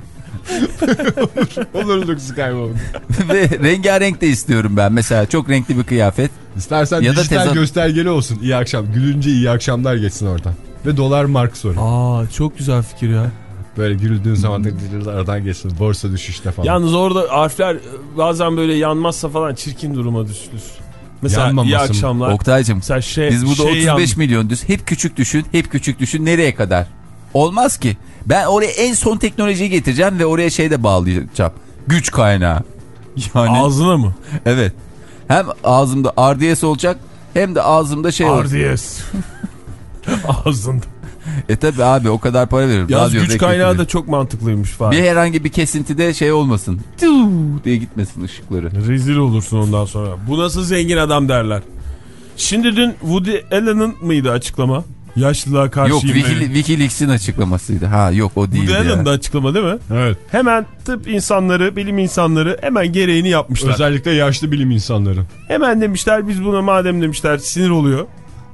olur Luke Skywalker. Ve rengarenk de istiyorum ben. Mesela çok renkli bir kıyafet. İstersen Ya da dijital tezat- göstergeli olsun. İyi akşam. Gülünce iyi akşamlar geçsin oradan. Ve dolar mark sonra. Aa çok güzel fikir ya. Böyle güldüğün zaman da aradan geçsin. Borsa düşüşte falan. Yalnız orada harfler bazen böyle yanmazsa falan çirkin duruma düşülür. Mesela Yanmaması iyi mı? akşamlar. Oktay'cım Mesela şey, biz burada şey otuz beş yan- milyon düz. Hep küçük düşün. Hep küçük düşün. Nereye kadar? Olmaz ki. Ben oraya en son teknolojiyi getireceğim ve oraya şey de bağlayacağım. Güç kaynağı. Yani Ağzına mı? evet. Hem ağzımda R D S olacak hem de ağzımda şey olacak. R D S. Ağzında. E tabi abi o kadar para veririm. Yalnız Radyoda güç kaynağı ekledim. da çok mantıklıymış falan. Bir herhangi bir kesintide şey olmasın. Tuu diye gitmesin ışıkları. Rezil olursun ondan sonra. Bu nasıl zengin adam derler. Şimdi dün Woody Allen'ın mıydı açıklama? Yaşlılığa Yok karşıyım. Wiki, Wikileaks'in açıklamasıydı. Ha yok o değildi Woody ya. Allen'ın da açıklama değil mi? Evet. Hemen tıp insanları, bilim insanları hemen gereğini yapmışlar. Özellikle yaşlı bilim insanları. Hemen demişler biz buna madem demişler sinir oluyor.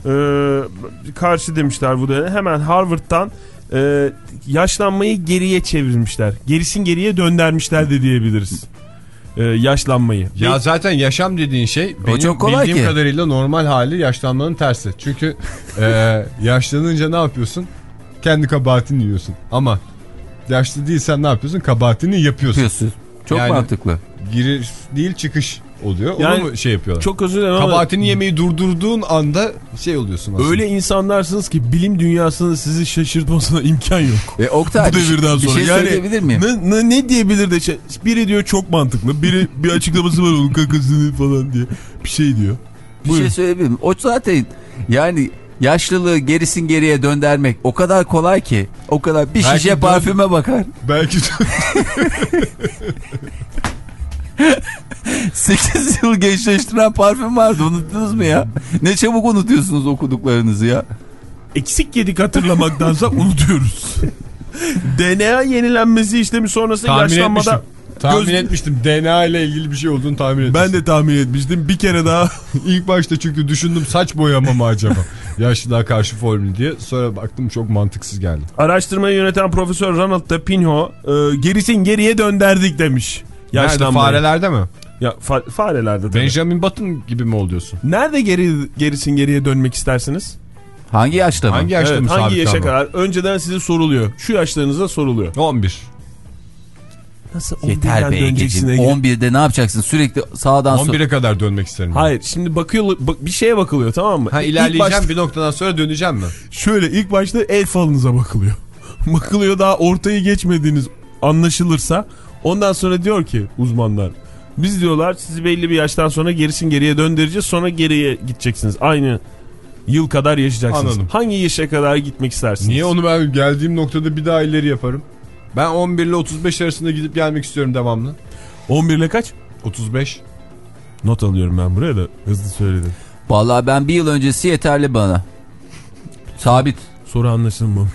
Ee, karşı demişler bu dönem. Hemen Harvard'dan e, yaşlanmayı geriye çevirmişler. Gerisin geriye döndürmüşler de diyebiliriz. Ee, yaşlanmayı. Ya Ve zaten yaşam dediğin şey benim çok kolay bildiğim ki. kadarıyla normal hali yaşlanmanın tersi. Çünkü e, yaşlanınca ne yapıyorsun? Kendi kabahatini yiyorsun. Ama yaşlı değilsen ne yapıyorsun? Kabahatini yapıyorsun. Yapıyorsun. Çok Yani- mantıklı. Giriş değil çıkış oluyor. Yani Onu mu şey yapıyorlar? çok özür dilerim ama Kabahatini yemeyi durdurduğun anda şey oluyorsun aslında. öyle insanlarsınız ki bilim dünyasının sizi şaşırtmasına imkan yok. E, Oktay, Bu devirden bir sonra. şey Yani söyleyebilir miyim? Ne, ne, ne diyebilir de şey, biri diyor çok mantıklı, biri bir açıklaması var onun kakasını falan diye bir şey diyor. Bir Buyurun. şey söyleyebilir miyim? O zaten yani yaşlılığı gerisin geriye döndürmek o kadar kolay ki. O kadar bir Belki şişe dön- parfüme bakar. Belki de sekiz yıl gençleştiren parfüm vardı, unuttunuz mu ya? Ne çabuk unutuyorsunuz okuduklarınızı ya. Eksik yedik hatırlamaktansa unutuyoruz. D N A yenilenmesi işlemi sonrası tahmin yaşlanmada... etmiştim. Tahmin Göz... etmiştim. D N A ile ilgili bir şey olduğunu tahmin etmiştim. Ben de tahmin etmiştim. Bir kere daha. İlk başta çünkü düşündüm saç boyama mı acaba? Yaşlılığa karşı formülü diye. Sonra baktım çok mantıksız geldi. Araştırmayı yöneten Profesör Ronald de Pinho e, gerisin geriye dönderdik demiş. Nerede, farelerde mi? Ya fa farelerde tabii. Benjamin Button gibi mi oluyorsun? Nerede geri, gerisin geriye dönmek istersiniz? Hangi yaşta mı? Hangi yaşta evet, mı? Hangi yaşa mı? kadar? Önceden size soruluyor. Şu yaşlarınızda soruluyor. on bir. Nasıl Yeter be Ege'ciğim. on birde ne yapacaksın? Sürekli sağdan on bire kadar dönmek isterim. Hayır, şimdi bakıyor, bak, bir şeye bakılıyor, tamam mı? Ha, ilerleyeceğim başta, bir noktadan sonra döneceğim mi? Şöyle ilk başta el falınıza bakılıyor. Bakılıyor, daha ortayı geçmediğiniz anlaşılırsa ondan sonra diyor ki uzmanlar, biz diyorlar sizi belli bir yaştan sonra gerisin geriye döndüreceğiz, sonra geriye gideceksiniz. Aynı yıl kadar yaşayacaksınız. Anladım. Hangi yaşa kadar gitmek istersiniz? Niye onu ben geldiğim noktada bir daha ileri yaparım? Ben on bir ile otuz beş arasında gidip gelmek istiyorum devamlı. on bir ile kaç? otuz beş. Not alıyorum ben buraya da hızlı söyledim. Vallahi ben bir yıl öncesi yeterli bana. Sabit. Soru anlaşılmamış.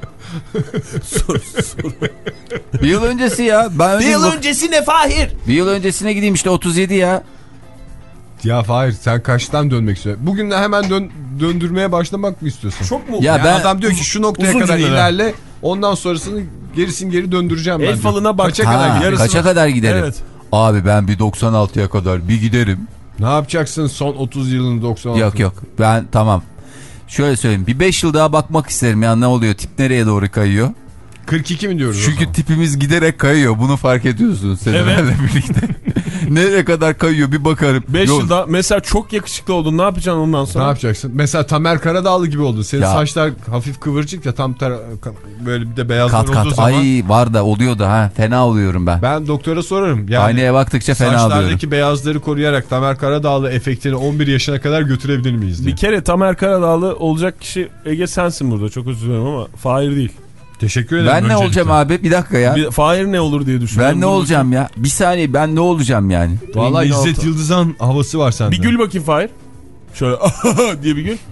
soru, soru. Bir yıl öncesi ya. Ben bir yıl bak... öncesi ne Fahir? Bir yıl öncesine gideyim işte otuz yedi ya. Ya Fahir sen kaçtan dönmek istiyorsun? Bugün de hemen dön, döndürmeye başlamak mı istiyorsun? Çok mu? Ya yani ben, adam diyor ki şu noktaya kadar cümleler. ilerle, ondan sonrasını gerisin geri döndüreceğim ben. El falına bak. Kaça ha, kadar giderim? Kaça kadar giderim? Evet. Abi ben bir doksan altıya kadar bir giderim. Ne yapacaksın son otuz yılını doksan altı? Yok yok ben tamam. Şöyle söyleyeyim, bir beş yıl daha bakmak isterim ya, ne oluyor, tip nereye doğru kayıyor? kırk iki mi diyoruz? Çünkü tipimiz giderek kayıyor, bunu fark ediyorsun senelerle evet. birlikte. Nereye kadar kayıyor bir bakarım. beş yılda mesela çok yakışıklı oldun, ne yapacaksın ondan sonra? Ne yapacaksın? Mesela Tamer Karadağlı gibi oldu. Senin ya. Saçlar hafif kıvırcık ya, tam böyle bir de beyazlar kat kat. olduğu zaman. Ay var da oluyor da ha, fena oluyorum ben. Ben doktora sorarım. Yani aynaya baktıkça fena oluyorum. Saçlardaki beyazları koruyarak Tamer Karadağlı efektini on bir yaşına kadar götürebilir miyiz diye. Bir kere Tamer Karadağlı olacak kişi Ege sensin burada, çok özür dilerim ama Fahir değil. Teşekkür ederim. Ben ne öncelikle olacağım abi? Bir dakika ya. Bir, Fahir ne olur diye düşünüyorum. Ben ne olacağım ya? Bir saniye, ben ne olacağım yani? Vallahi İzzet Yıldızan havası var sende. Bir gül bakayım Fahir. Şöyle diye bir gül.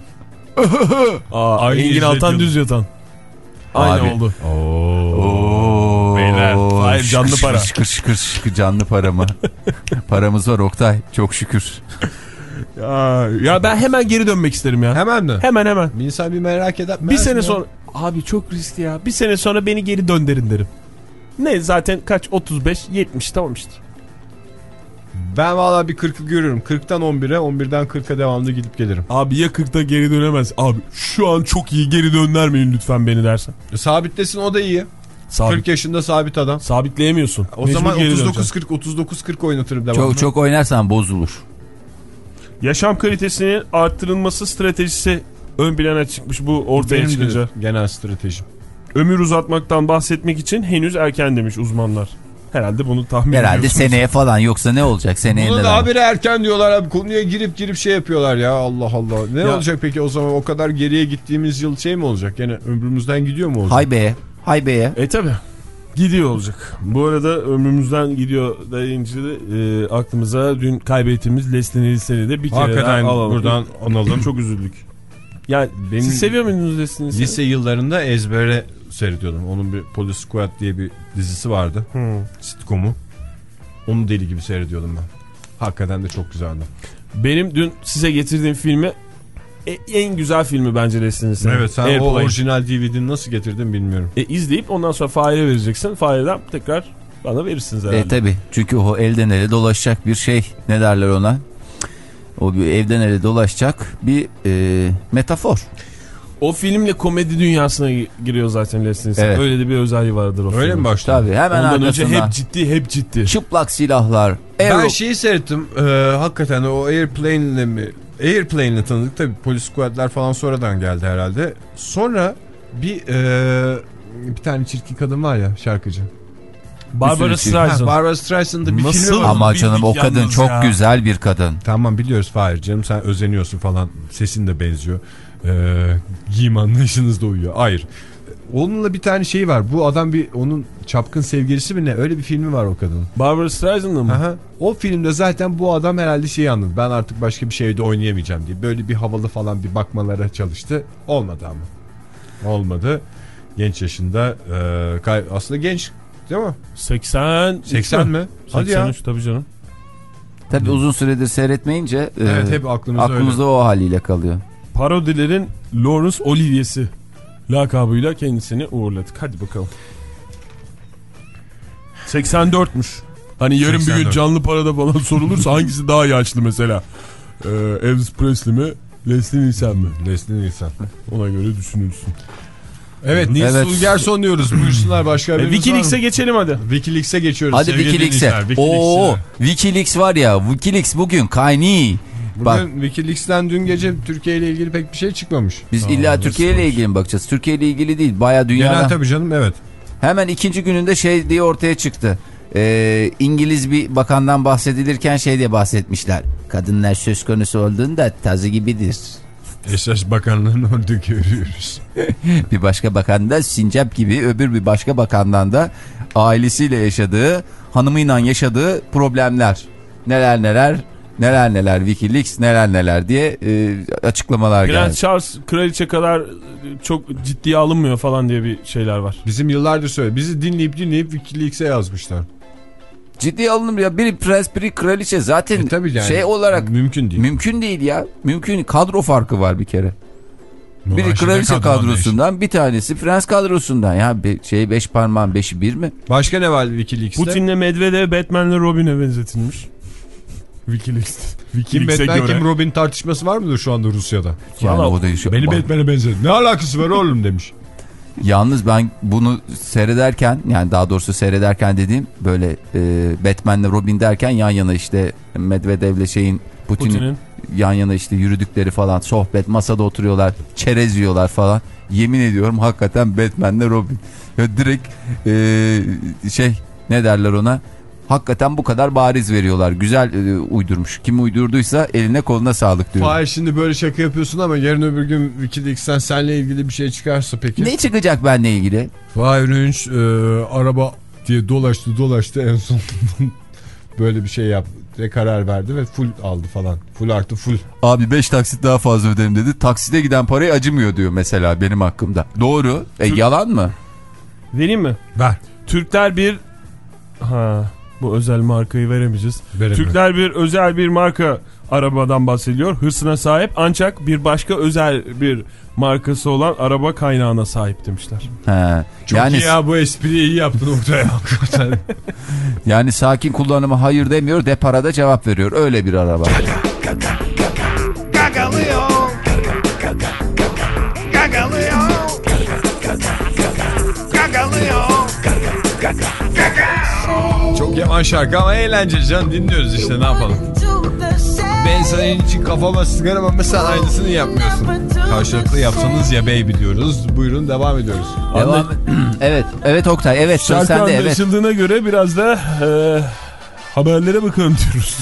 Aa, Engin Altan Düz Yatan. Aynı abi. Oldu. Oo. Beyler. Fahir canlı şıkır, para. Şıkır şıkır şıkır canlı para mı? Paramız var Oktay. Çok şükür. Ya, ya ben hemen geri dönmek isterim ya. Hemen mi? Hemen hemen. Bir insan bir merak eder. Bir sene sonra. Abi çok riskli ya. Bir sene sonra beni geri döndürün derim. Ne zaten kaç? otuz beş yetmiş tamam işte. Ben valla bir kırkı görüyorum. kırktan on bire, on birden kırka devamlı gidip gelirim. Abi ya kırkta geri dönemez. Abi şu an çok iyi, geri döndürmeyin lütfen beni dersen. E, sabitlesin, o da iyi. Sabit. kırk yaşında sabit adam. Sabitleyemiyorsun. O Mecbur zaman otuz dokuz kırk otuz dokuz kırk oynatırım devamlı. Çok çok oynarsan bozulur. Yaşam kalitesinin arttırılması stratejisi ön plana çıkmış bu ortaya benim çıkınca. Genel stratejim. Ömür uzatmaktan bahsetmek için henüz erken demiş uzmanlar. Herhalde bunu tahmin ediyorsunuz. Herhalde seneye falan, yoksa ne olacak seneye? Bunu daha biri erken diyorlar abi, konuya girip girip şey yapıyorlar ya, Allah Allah. Ne ya. Olacak peki o zaman, o kadar geriye gittiğimiz yıl şey mi olacak? Gene ömrümüzden gidiyor mu olacak? Hay be, hay be. E tabi gidiyor olacak. Bu arada ömrümüzden gidiyor deyince de e, aklımıza dün kaybettiğimiz Leslie Nielsen'i de bir kere hakikaten daha alalım. Buradan analım. Çok üzüldük. Yani benim siz seviyor muydunuz Leslie Nielsen'i? Lise yıllarında ezbere seyrediyordum. Onun bir Police Squad diye bir dizisi vardı. Hmm. Sitcom'u. Onu deli gibi seyrediyordum ben. Hakikaten de çok güzeldi. Benim dün size getirdiğim filmi en güzel filmi bence Leslie Nielsen. Evet, sen Airplane. O orijinal D V D'ni nasıl getirdin bilmiyorum. E, izleyip ondan sonra Fahir'e vereceksin. Fahir'den tekrar bana verirsiniz herhalde. E tabi, çünkü o elden ele dolaşacak bir şey, ne derler ona? O bir evden ele dolaşacak bir e, metafor. O filmle komedi dünyasına giriyor zaten Leslie Nielsen. Evet. Öyle de bir özelliği vardır o. Öyle film. mi başladı? Tabii, hemen ondan arkasından. önce hep ciddi hep ciddi. Çıplak silahlar. Ben Aero... şeyi seyrettim. E, hakikaten o Airplane'le mi? Airplane'le tanıdık tabii. Police Squad'lar falan sonradan geldi herhalde. Sonra bir e, bir tane çirkin kadın var ya, şarkıcı. Barbara Streisand. Barbara Streisand'da bir Nasıl? filmi var. Ama canım o kadın çok ya. Güzel bir kadın. Tamam biliyoruz Fahir canım, sen özeniyorsun falan. Sesin de benziyor. Ee, giyim anlayışınız da uyuyor. Hayır. Onunla bir tane şey var. Bu adam bir, onun çapkın sevgilisi mi ne? Öyle bir filmi var o kadının. Barbara Streisand'da mı? Aha. O filmde zaten bu adam herhalde şeyi anladı. Ben artık başka bir şeyde oynayamayacağım diye. Böyle bir havalı falan bir bakmalara çalıştı. Olmadı ama. Olmadı. Genç yaşında e, aslında genç değil mi? seksen seksen mi? Hadi ya. seksen üç tabii canım. Tabii uzun süredir seyretmeyince evet, e, hep aklımızda, aklımızda o haliyle kalıyor. Parodilerin Laurence Olivier'si lakabıyla kendisini uğurladık. Hadi bakalım. seksen dörtmüş. Hani yarın seksen dört. Bir gün canlı parada falan sorulursa hangisi daha yaşlı mesela? Ee, Elvis Presley mi? Leslie Nielsen mi? Leslie Nielsen. Ona göre düşünülsün. Evet, Nils evet. Ulgerson diyoruz. Buyursunlar, başka e, Wikileaks'e geçelim hadi. Wikileaks'e geçiyoruz. Hadi Wikileaks'e. Oo, Wikileaks var ya. Wikileaks bugün kayni. Bugün Bak. Wikileaks'ten dün gece Türkiye ile ilgili pek bir şey çıkmamış. Biz Aa, illa Türkiye ile ilgili mi bakacağız? Türkiye ile ilgili değil. Bayağı dünyada. Genel tabii canım, evet. Hemen ikinci gününde şey diye ortaya çıktı. Ee, İngiliz bir bakandan bahsedilirken şey diye bahsetmişler. Kadınlar söz konusu olduğunda tazı gibidir. Esas bakanlığın orada görüyoruz. Bir başka bakan da sincap gibi, öbür bir başka bakandan da ailesiyle yaşadığı, hanımıyla yaşadığı problemler. Neler neler, neler neler Wikileaks, neler neler diye e, açıklamalar geldi. Prens Charles kraliçe kadar çok ciddiye alınmıyor falan diye bir şeyler var. Bizim yıllardır söyle. Bizi dinleyip dinleyip Wikileaks'e yazmışlar. Ciddiye alınır ya. Biri prens, biri kraliçe. Zaten e, tabii yani, şey olarak mümkün değil. Mümkün değil ya. Mümkün kadro farkı var bir kere. Bu biri kraliçe kadrosundan, bir tanesi prens kadrosundan. Ya bir şey beş parmağın beşi bir mi? Başka ne var Wikileaks'te? Putin'le Medvedev Batman'le Robin'e benzetilmiş. Wikileaks. Kim Batman göre. Kim Robin tartışması var mıdır şu anda Rusya'da? Yani o da şu, beni Batman'e benzedi. Ne alakası var oğlum demiş. Yalnız ben bunu seyrederken, yani daha doğrusu seyrederken dediğim böyle e, Batman'le Robin derken yan yana işte Medvedev'le şeyin Putin'in Putin'in yan yana işte yürüdükleri falan, sohbet, masada oturuyorlar, çerez yiyorlar falan. Yemin ediyorum hakikaten Batman'le Robin. Ya direkt e, şey ne derler ona? Hakikaten bu kadar bariz veriyorlar. Güzel e, uydurmuş. Kim uydurduysa eline koluna sağlık diyor. Hayır, şimdi böyle şaka yapıyorsun ama yarın öbür gün Wikileaks'ten seninle ilgili bir şey çıkarsa peki? Ne çıkacak benimle ilgili? Fahir Öğünç e, araba diye dolaştı dolaştı en son böyle bir şey yaptı ve karar verdi ve full aldı falan. Full artı full. Abi beş taksit daha fazla öderim dedi. Taksite giden parayı acımıyor diyor mesela benim hakkımda. Doğru. E Türk... yalan mı? Vereyim mi? Ver. Türkler bir... Ha... Bu özel markayı veremeyeceğiz. Veremiyorum. Türkler bir özel bir marka arabadan bahsediyor. Hırsına sahip ancak bir başka özel bir markası olan araba kaynağına sahip demişler. He. Çok yani, iyi ya, bu espriyi iyi yaptın ortaya. Yani sakin kullanıma hayır demiyor, deparada cevap veriyor. Öyle bir araba. Gagalıyor. Gagalıyor. Gagalıyor. Çok yaman şarkı ama eğlenceli canım, dinliyoruz işte, ne yapalım. Ben senin için kafama sigara ama mesela aynısını yapmıyorsun. Karşılıklı yapsanız ya baby diyoruz. Buyurun devam ediyoruz. Devam. Evet, evet Oktay, evet söz sende. Şarkı anlaşıldığına evet. göre biraz da e, haberlere bakalım diyoruz.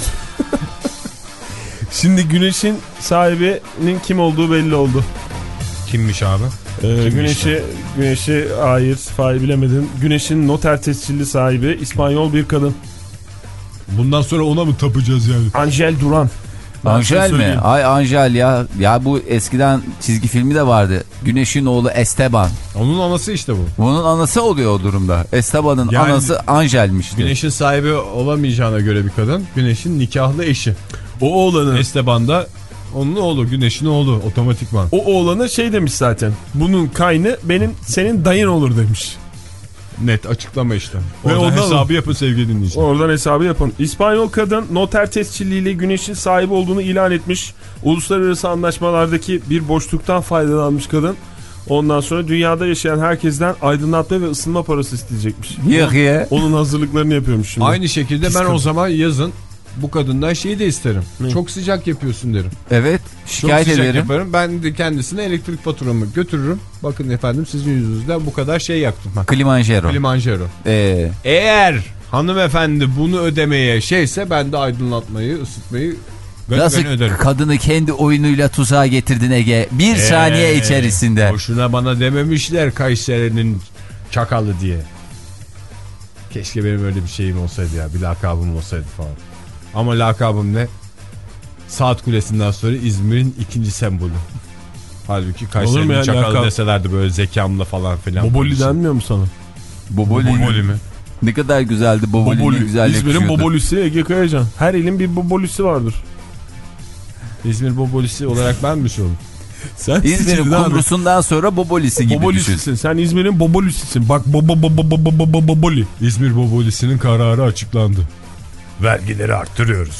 Şimdi Güneş'in sahibinin kim olduğu belli oldu. Kimmiş abi? Ee, Güneş'i Güneş'i hayır fail bilemedim. Güneş'in noter tescilli sahibi İspanyol bir kadın. Bundan sonra ona mı tapacağız yani? Angel Duran. Angel mi? Ay Angel ya. Ya bu eskiden çizgi filmi de vardı. Güneş'in oğlu Esteban. Onun anası işte bu. Bunun anası oluyor o durumda. Esteban'ın yani, anası Angel'mişti. Güneş'in sahibi olamayacağına göre bir kadın. Güneş'in nikahlı eşi. O oğlanı. Esteban da onun oğlu, Güneş'in oğlu otomatikman. O oğlanı şey demiş zaten. Bunun kaynı benim senin dayın olur demiş. Net açıklama işte. Ve oradan hesabı yapın sevgili dinleyiciler. Oradan hesabı yapın. İspanyol kadın noter tescilliyle Güneş'in sahibi olduğunu ilan etmiş. Uluslararası anlaşmalardaki bir boşluktan faydalanmış kadın. Ondan sonra dünyada yaşayan herkesten aydınlatma ve ısınma parası isteyecekmiş. Yok ya. Onun hazırlıklarını yapıyormuş şimdi. Aynı şekilde Pis ben kadın. O zaman yazın bu kadından şeyi de isterim. Ne? Çok sıcak yapıyorsun derim. Evet. Şikayet Çok sıcak ederim. yaparım. Ben de kendisine elektrik faturamı götürürüm. Bakın efendim sizin yüzünüzden bu kadar şey yaktım. Kilimanjaro. Kilimanjaro. Ee. Eğer hanımefendi bunu ödemeye şeyse ben de aydınlatmayı, ısıtmayı nasıl öderim. Kadını kendi oyunuyla tuzağa getirdin Ege. Bir ee, saniye içerisinde. Boşuna bana dememişler Kayseri'nin çakalı diye. Keşke benim öyle bir şeyim olsaydı ya. Bir lakabım olsaydı falan. Ama lakabım ne? Saat Kulesi'nden sonra İzmir'in ikinci sembolü. Halbuki Kayseri'nin ya, çakalı lakab... deselerdi böyle zekamla falan filan. Boboli denmiyor mu sana? Boboli, Boboli mi? Ne kadar güzeldi Boboli. Boboli. Güzel İzmir'in Bobolisi Ege Kayacan. Her ilin bir Bobolisi vardır. İzmir Bobolisi olarak ben mi sordum? Sen İzmir'in kumrusundan sonra Bobolisi gibi Bobolisisin. düşün. Sen İzmir'in Bobolisisin. Bak bo bo bo bo bo bo bo Boboli. İzmir Bobolisi'nin kararı açıklandı. Vergileri arttırıyoruz.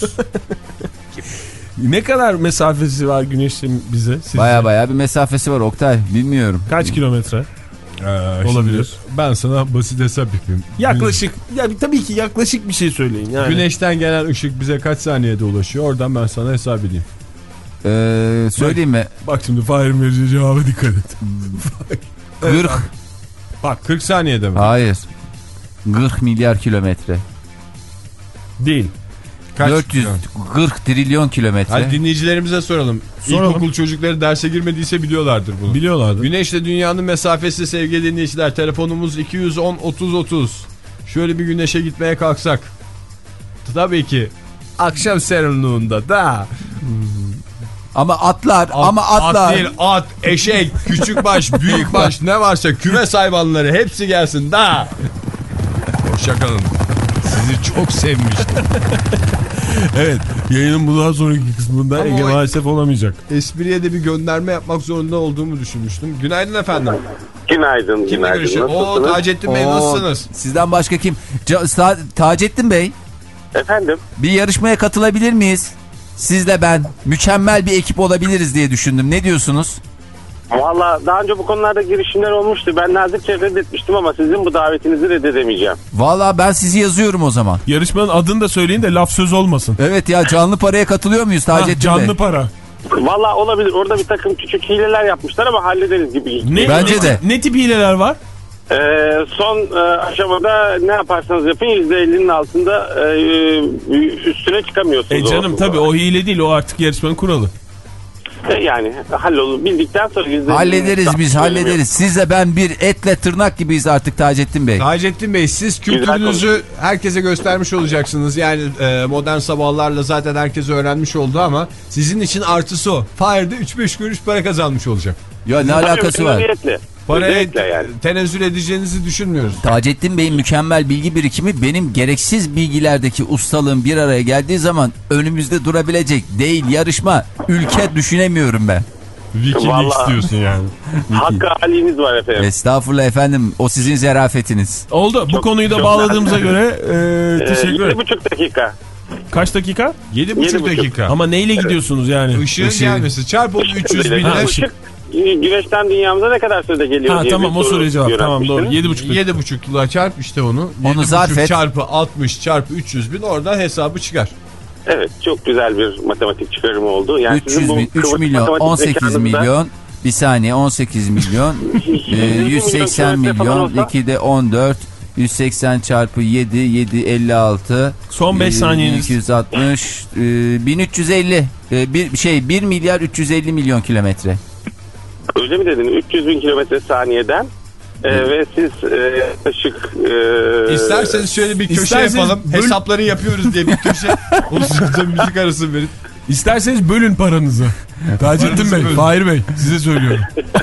Ne kadar mesafesi var Güneş'in bize? Sizce? Baya baya bir mesafesi var Oktay. Bilmiyorum. Kaç kilometre? Ee, Olabilir. Ben sana basit hesap yapayım. Yaklaşık. Ya tabii ki yaklaşık bir şey söyleyin. Yani. Güneşten gelen ışık bize kaç saniyede ulaşıyor? Oradan ben sana hesap edeyim. Ee, söyleyeyim mi? Bak şimdi Fahir'in vereceği cevaba dikkat et. kırk. Bak kırk saniyede mi? Hayır. kırk milyar kilometre. Değil. Kaç dört yüz kırk trilyon kilometre. Hadi dinleyicilerimize soralım. Soralım. İlkokul çocukları derse girmediyse biliyorlardır bunu. Biliyorlardı. Güneşle dünyanın mesafesi sevgili dinleyiciler. Telefonumuz iki yüz on otuz otuz. Şöyle bir güneşe gitmeye kalksak. Tabii ki akşam serinliğinde da. Ama atlar At, ama atlar. At değil, at, eşek, küçük baş, büyük baş ne varsa kümes hayvanları hepsi gelsin da. Hoşçakalın. Sizi çok sevmiştim. Evet. Yayının bundan sonraki kısmında Ama Ege o- maalesef olamayacak. Espriye de bir gönderme yapmak zorunda olduğumu düşünmüştüm. Günaydın efendim. Günaydın, Kimle günaydın. görüşüyor? Oo Nasılsınız? Taceddin Bey Oo, nasılsınız? Sizden başka kim? Ca- Ta- Taceddin Bey, Efendim? bir yarışmaya katılabilir miyiz? Sizle ben mükemmel bir ekip olabiliriz diye düşündüm. Ne diyorsunuz? Valla daha önce bu konularda girişimler olmuştu. Ben nazikçe reddetmiştim ama sizin bu davetinizi reddedemeyeceğim. Vallahi ben sizi yazıyorum o zaman. Yarışmanın adını da söyleyin de laf söz olmasın. Evet ya, canlı paraya katılıyor muyuz Ha, Taceddin canlı Bey? para. Valla olabilir. Orada bir takım küçük hileler yapmışlar ama hallederiz gibi. Ne, Bence ne, de. Ne tip hileler var? Ee, son e, aşamada ne yaparsanız yapın yüzde ellinin altında e, üstüne çıkamıyorsunuz. E canım tabii o hile değil, o artık yarışmanın kuralı. E, yani hallolur. Bildikten sonra yüzde Hallederiz biz, hallederiz. Sizle ben bir etle tırnak gibiyiz artık Taceddin Bey. Taceddin Bey siz kültürünüzü herkese göstermiş olacaksınız. Yani e, modern sabahlarla zaten herkes öğrenmiş oldu ama sizin için artısı o. Fahir'de üç beş kuruş para kazanmış olacak. Ya ne alakası var? Paraya Özellikle yani. tenezzül edeceğinizi düşünmüyoruz. Taceddin Bey'in mükemmel bilgi birikimi benim gereksiz bilgilerdeki ustalığım bir araya geldiği zaman önümüzde durabilecek değil yarışma. Ülke düşünemiyorum ben. Wikileaks Vallahi- diyorsun yani. Hakkı haliniz var efendim. Estağfurullah efendim, o sizin zerafetiniz. Oldu. Bu Çok- konuyu da çok bağladığımıza güzel. göre e, Ee, teşekkür yedi ederim. buçuk dakika. Kaç dakika? Yedi buçuk Yedi buçuk. dakika. Ama neyle gidiyorsunuz yani? Işığın Işığı- gelmesi çarp onu üç yüz Ha, binle. ışık güneşten dünyamıza ne kadar sürede geliyor Ha diye tamam, bir o soru soruya cevap. Tamam doğru. yöneltmiştiniz. Yedi buçuk. Yedi buçukla çarp işte onu. Onu Yedi zarf buçuk et. çarpı altmış çarpı üç yüz bin oradan hesabı çıkar. Evet, çok güzel bir matematik çıkarımı oldu. Yani üç sizin yüz bu bin, üç kıvırcık milyon, matematik on sekiz zekanızda- milyon, bir saniye on sekiz milyon, e, yüz seksen kilometre falan milyon, olsa- ikide on dört, yüz seksen çarpı yedi, yedi elli altı. Son beş saniyeniz. iki yüz altmış, e, bin üç yüz elli, e, bir şey bir milyar üç yüz elli milyon kilometre. Öyle mi dedin? üç yüz bin kilometre saniyeden e, ve siz e, ışık... E, İsterseniz şöyle bir köşe İsterseniz yapalım. böl- Hesapları yapıyoruz diye bir köşe. O sırada müzik arası verin. İsterseniz bölün paranızı. Taceddin Bey, bölün. Fahir Bey size söylüyorum.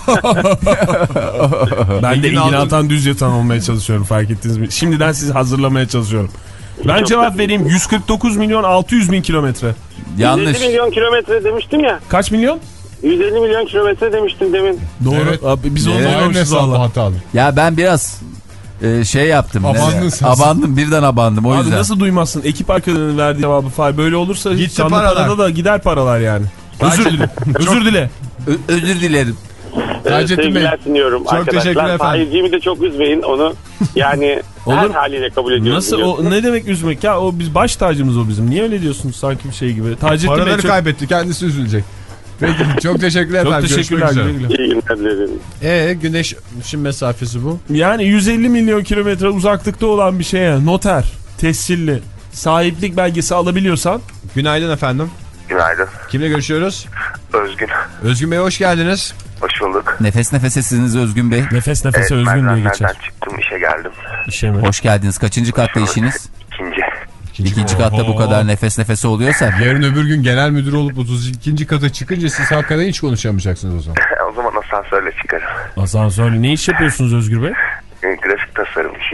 Ben de Engin İlgin Altın- Altan düz yatan olmaya çalışıyorum, fark ettiniz mi? Şimdiden sizi hazırlamaya çalışıyorum. Ben Çok cevap da- vereyim. yüz kırk dokuz milyon altı yüz bin kilometre. Yanlış. yüz elli milyon kilometre demiştim ya. Kaç milyon? yüz elli milyon kilometre demiştim demin. Doğru. Evet. Abi, biz onu Evet. anlamışız hesabı valla. hatalı. Ya ben biraz e, şey yaptım. Abandın Ne- sen. Abandım, birden abandım o Abi yüzden. nasıl duymazsın? Ekip arkadaşının verdiği cevabı Fahir. Böyle olursa Gitti canlı paralar. parada da gider paralar yani. Özür dile. Özür dile. Ö- özür dilerim. E, Taceddin Bey, sevgiler sunuyorum çok teşekkürler arkadaşlar. efendim. Fahirciğimi de çok üzmeyin onu. Yani her Olur. haliyle kabul ediyorum. Nasıl biliyorsunuz. o, ne demek üzmek ya, o biz baş tacımız o bizim. Niye öyle diyorsunuz sanki bir şey gibi? Taceddin Bey Paraları çok, kaybetti. Kendisi üzülecek. Peki çok teşekkürler çok efendim. teşekkürler. Görüşmek Güle üzere. güle. İyi günler dilerim. Ee, güneşin mesafesi bu. Yani yüz elli milyon kilometre uzaklıkta olan bir şeye noter, tescilli, sahiplik belgesi alabiliyorsan. Günaydın efendim. Günaydın. Kimle görüşüyoruz? Özgün. Özgün Bey hoş geldiniz. Hoş bulduk. Nefes nefesesiniz Özgün Bey. Nefes nefese Evet, özgün diye merdivenlerden geçer. çıktım, işe geldim. İşe mi? Hoş geldiniz. Kaçıncı katta işiniz? İkinci. İkinci katta bu kadar nefes nefese oluyorsa. Yarın öbür gün genel müdür olup otuz ikinci kata çıkınca siz hakikaten hiç konuşamayacaksınız o zaman. O zaman asansörle çıkarım. Asansörle ne iş yapıyorsunuz Özgür Bey? E, grafik tasarım işi.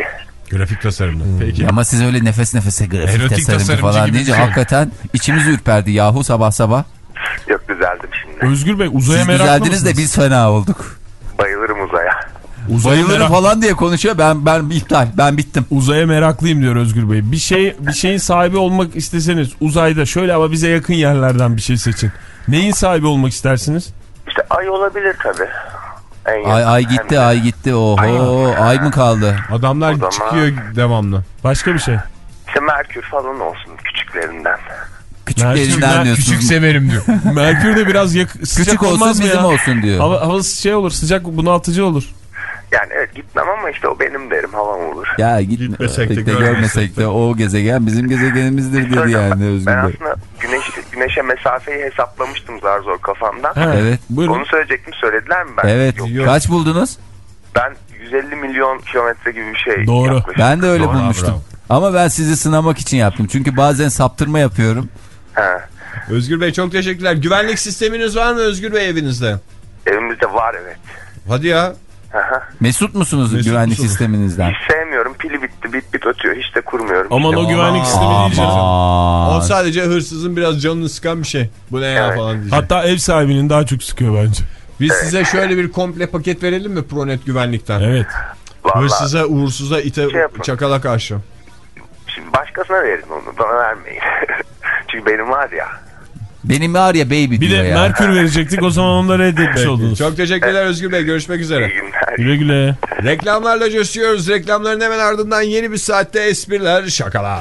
Grafik tasarımda. Peki. Ama siz öyle nefes nefese grafik Erotik tasarımcı tasarımcı falan gibi deyince bir şey. hakikaten içimiz ürperdi yahu sabah sabah. Yok düzeldim şimdi. Özgür Bey uzaya Siz meraklı düzeldiniz mısınız? de biz fena olduk. Bayılırım uzaya. Uzaya Bayılırım merak- falan diye konuşuyor. Ben ben iptal. Ben bittim. Uzaya meraklıyım diyor Özgür Bey. Bir şey bir şeyin sahibi olmak isteseniz uzayda şöyle ama bize yakın yerlerden bir şey seçin. Neyin sahibi olmak istersiniz? İşte ay olabilir tabii. En Ay yakın. ay gitti Hem de- ay gitti. Oho ay mı kaldı? Adamlar O zaman- çıkıyor devamlı. Başka bir şey. İşte Merkür falan olsun küçüklerinden. Küçüklerinden Merkür- diyorsunuz. Küçük severim diyor. Merkür de biraz yak- sıcak Küçük olmaz olsun mı bizim ya? olsun diyor. Hava, hava şey olur sıcak bunaltıcı olur. Yani evet gitmem ama işte o benim derim havam olur. Ya gitme. Gitmesek de, de görmesek görmesek de o gezegen bizim gezegenimizdir dedi yani Özgür Ben Bey. aslında güneş, güneşe mesafeyi hesaplamıştım zar zor kafamdan. Ha, Evet. Buyurun. Onu söyleyecektim, söylediler mi ben? Evet. Yok. Kaç buldunuz? Ben yüz elli milyon kilometre gibi bir şey Doğru. yaklaşık. Ben de öyle Doğru. bulmuştum. bravo. Ama ben sizi sınamak için yaptım. Çünkü bazen saptırma yapıyorum. Ha. Özgür Bey çok teşekkürler. Güvenlik sisteminiz var mı Özgür Bey evinizde? Evimizde var evet. Hadi ya. Aha. Mesut musunuz Mesut güvenlik musunuz? sisteminizden? Hiç sevmiyorum, pili bitti, bit bit ötüyor, hiç de kurmuyorum. Aman İşte o güvenlik sistemi değil canım. O Aman. sadece hırsızın biraz canını sıkan bir şey. Bu ne ya Evet. falan diyecek. Hatta ev sahibinin daha çok sıkıyor bence. Biz size şöyle bir komple paket verelim mi Pronet güvenlikten? Evet. Vallahi, Hırsıza, uğursuza, ite, Şey yapın. çakala karşı. şimdi başkasına verin onu, bana vermeyin. Çünkü benim var ya. Benim var ya baby Bir diyor de ya. Merkür verecektik o zaman onu da reddetmiş oldunuz. Çok teşekkürler Özgür Bey. Görüşmek İyi üzere. günler. Güle güle. Reklamlarla coşuyoruz. Reklamların hemen ardından yeni bir saatte espriler, şakalar.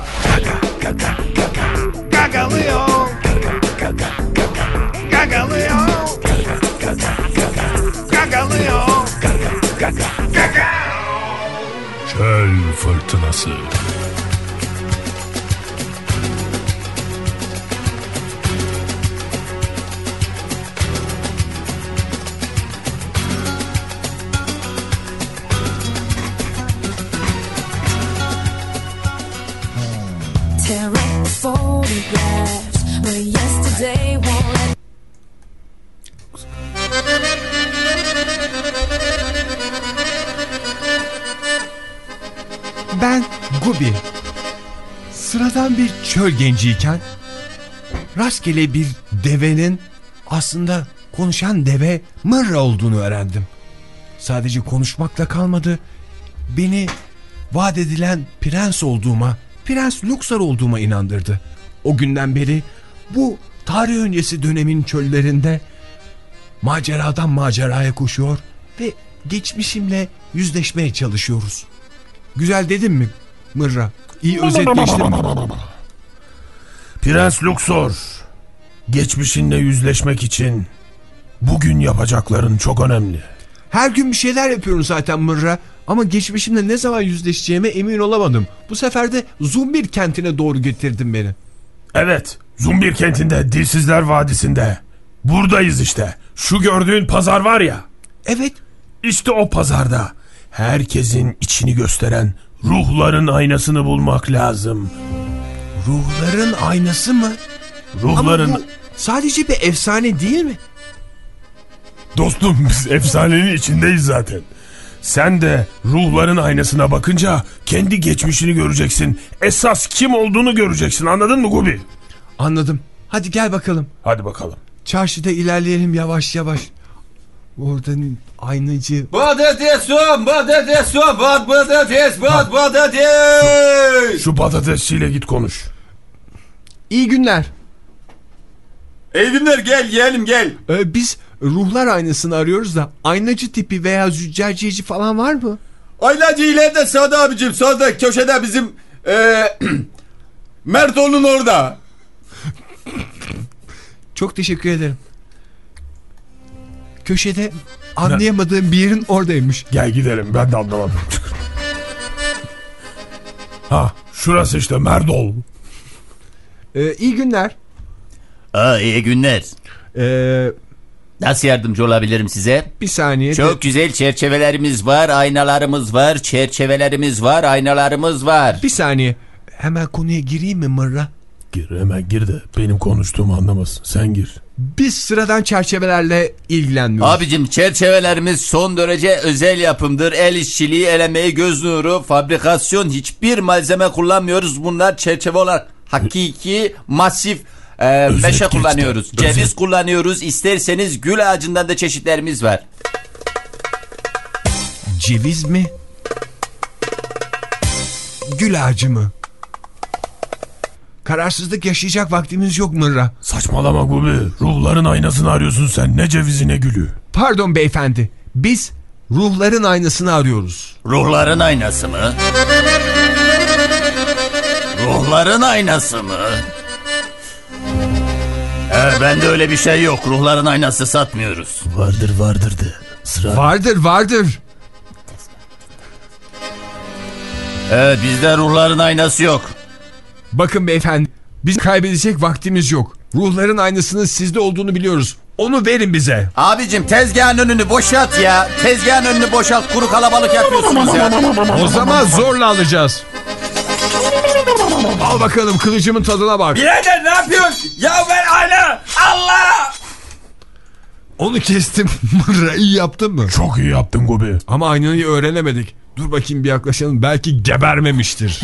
Gagalıyor. Gagalıyor. Gagalıyor. Çöl fırtınası. Tear up the photographs, but yesterday won't let Ben Gubi. Sıradan bir çöl genciyken rastgele bir devenin aslında konuşan deve Mırra olduğunu öğrendim. Sadece konuşmakla kalmadı. Beni vaat edilen prens olduğuma, Prens Luxor olduğuma inandırdı. O günden beri bu tarih öncesi dönemin çöllerinde maceradan maceraya koşuyor ve geçmişimle yüzleşmeye çalışıyoruz. Güzel dedim mi Mırra? İyi özet geçtim mi? Prens Luxor, geçmişinle yüzleşmek için bugün yapacakların çok önemli. Her gün bir şeyler yapıyorum zaten Mırra. Ama geçmişimle ne zaman yüzleşeceğime emin olamadım. Bu sefer de Zumbir kentine doğru getirdin beni. Evet, Zumbir kentinde, Dilsizler Vadisi'nde. Buradayız işte. Şu gördüğün pazar var ya. Evet. İşte o pazarda herkesin içini gösteren ruhların aynasını bulmak lazım. Ruhların aynası mı? Ruhların... Ama bu sadece bir efsane değil mi? Dostum biz efsanenin içindeyiz zaten. Sen de ruhların aynasına bakınca kendi geçmişini göreceksin. Esas kim olduğunu göreceksin, anladın mı Gubi? Anladım. Hadi gel bakalım. Hadi bakalım. Çarşıda ilerleyelim yavaş yavaş. Oradan aynacı. Patates, soğan, patates, soğan, patates, patates. Şu patatesçiyle git konuş. İyi günler. İyi günler, gel yiyelim gel. Ee, biz ruhlar aynasını arıyoruz da aynacı tipi veya züccaciyeci falan var mı? Aynacı ileride sağda abicim, sağda köşede bizim ee, Mertoğlu'nun orada. Çok teşekkür ederim. Köşede anlayamadığım bir yerin oradaymış. Gel gidelim, ben de anlamadım. Ha, şurası işte Merdol. Ee, iyi günler. Aa, iyi günler. Ee, Nasıl yardımcı olabilirim size? bir saniye. Çok de, güzel çerçevelerimiz var, aynalarımız var, çerçevelerimiz var, aynalarımız var. bir saniye. Hemen konuya gireyim mi Mırra? Gir hemen gir de benim konuştuğumu anlamasın. Sen gir. Biz sıradan çerçevelerle ilgilenmiyoruz. Abicim çerçevelerimiz son derece özel yapımdır. El işçiliği, el emeği, göz nuru, fabrikasyon, hiçbir malzeme kullanmıyoruz. Bunlar çerçeve olarak hakiki, masif e, meşe kullanıyoruz. Işte. Ceviz Özet. kullanıyoruz. İsterseniz gül ağacından da çeşitlerimiz var. Ceviz mi? Gül ağacı mı? Kararsızlık yaşayacak vaktimiz yok Mırra. Saçmalama Gubi. Ruhların aynasını arıyorsun sen. Ne cevizi ne gülü. Pardon beyefendi. Biz ruhların aynasını arıyoruz. Ruhların aynası mı? Ruhların aynası mı? Ee, bende öyle bir şey yok. Ruhların aynası satmıyoruz. Vardır vardır de. Sıra. Vardır vardır. Evet, bizde ruhların aynası yok. Bakın beyefendi, biz kaybedecek vaktimiz yok. Ruhların aynasının sizde olduğunu biliyoruz. Onu verin bize. Abicim tezgahın önünü boşalt ya. Tezgahın önünü boşalt. Kuru kalabalık yapıyorsunuz ya. O zaman zorla alacağız. Al bakalım, kılıcımın tadına bak. Birader ne yapıyorsun? Ya ben ayna. Allah! Onu kestim. Mırra, iyi yaptın mı? Çok iyi yaptın Gubi. Ama aynayı öğrenemedik. Dur bakayım bir yaklaşalım. Belki gebermemiştir.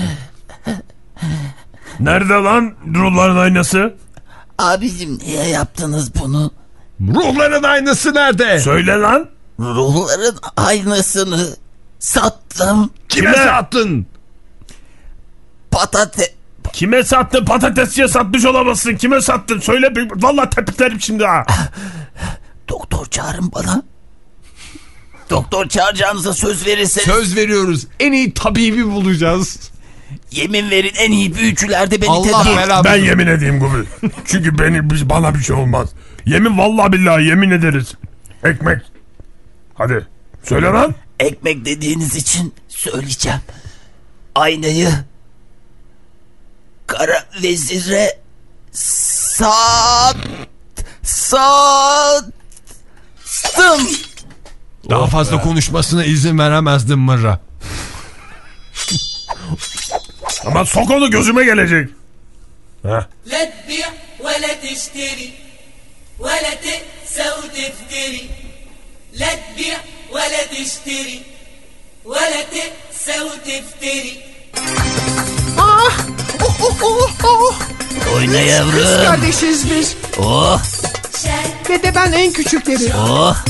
Nerede lan ruhların aynası? Abicim niye yaptınız bunu? Ruhların aynası nerede? Söyle lan. Ruhların aynasını sattım. Kime, Kime sattın? Patate... Kime sattın? Patatesçiye satmış olamazsın. Kime sattın? Söyle. Vallahi tepiklerim şimdi ha. Doktor çağırın bana. Doktor çağıracağınıza söz verirseniz. Söz veriyoruz. En iyi tabibi bulacağız. Yemin verin, en iyi büyücüler de beni Allah tedavi. Ben yemin edeyim Gubi. Çünkü beni, bana bir şey olmaz. Yemin vallahi billahi yemin ederiz. Ekmek. Hadi. Söyle lan. Ekmek dediğiniz için söyleyeceğim. Aynayı Kara Vezir'e sat sattım. Daha fazla konuşmasına izin veremezdim Mırra. Ama sok onu, gözüme gelecek. Heh. Ah! Oh, oh, oh, oh. Oyna yavrum. Kız kardeşiz biz. Oh. Ve de ben en küçükleri. Oh.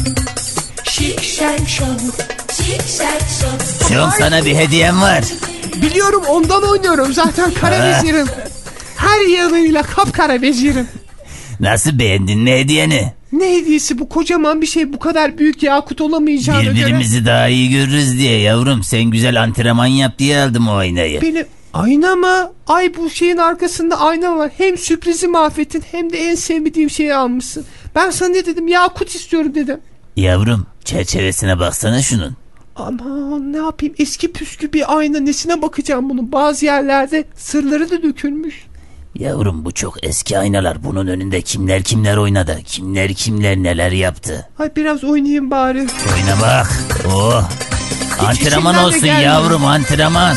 Şom, sana bir hediyem var. Biliyorum, ondan oynuyorum zaten, kara vezirim. Her yanıyla kapkara vezirim. Nasıl, beğendin mi hediyeni? Ne hediyesi bu, kocaman bir şey, bu kadar büyük yakut olamayacağına göre. Birbirimizi daha iyi görürüz diye yavrum. Sen güzel antrenman yap diye aldım o aynayı. Benim ayna mı? Ay, bu şeyin arkasında ayna var. Hem sürprizi mahvettin hem de en sevmediğim şeyi almışsın. Ben sana ne dedim? Yakut istiyorum dedim. Yavrum, çerçevesine baksana şunun. Aman ne yapayım, eski püskü bir ayna, nesine bakacağım bunun? Bazı yerlerde sırları da dökülmüş. Yavrum, bu çok eski aynalar. Bunun önünde kimler kimler oynadı. Kimler kimler neler yaptı. Ay, biraz oynayayım bari. Oyna bak. Oh. Antrenman olsun yavrum, antrenman.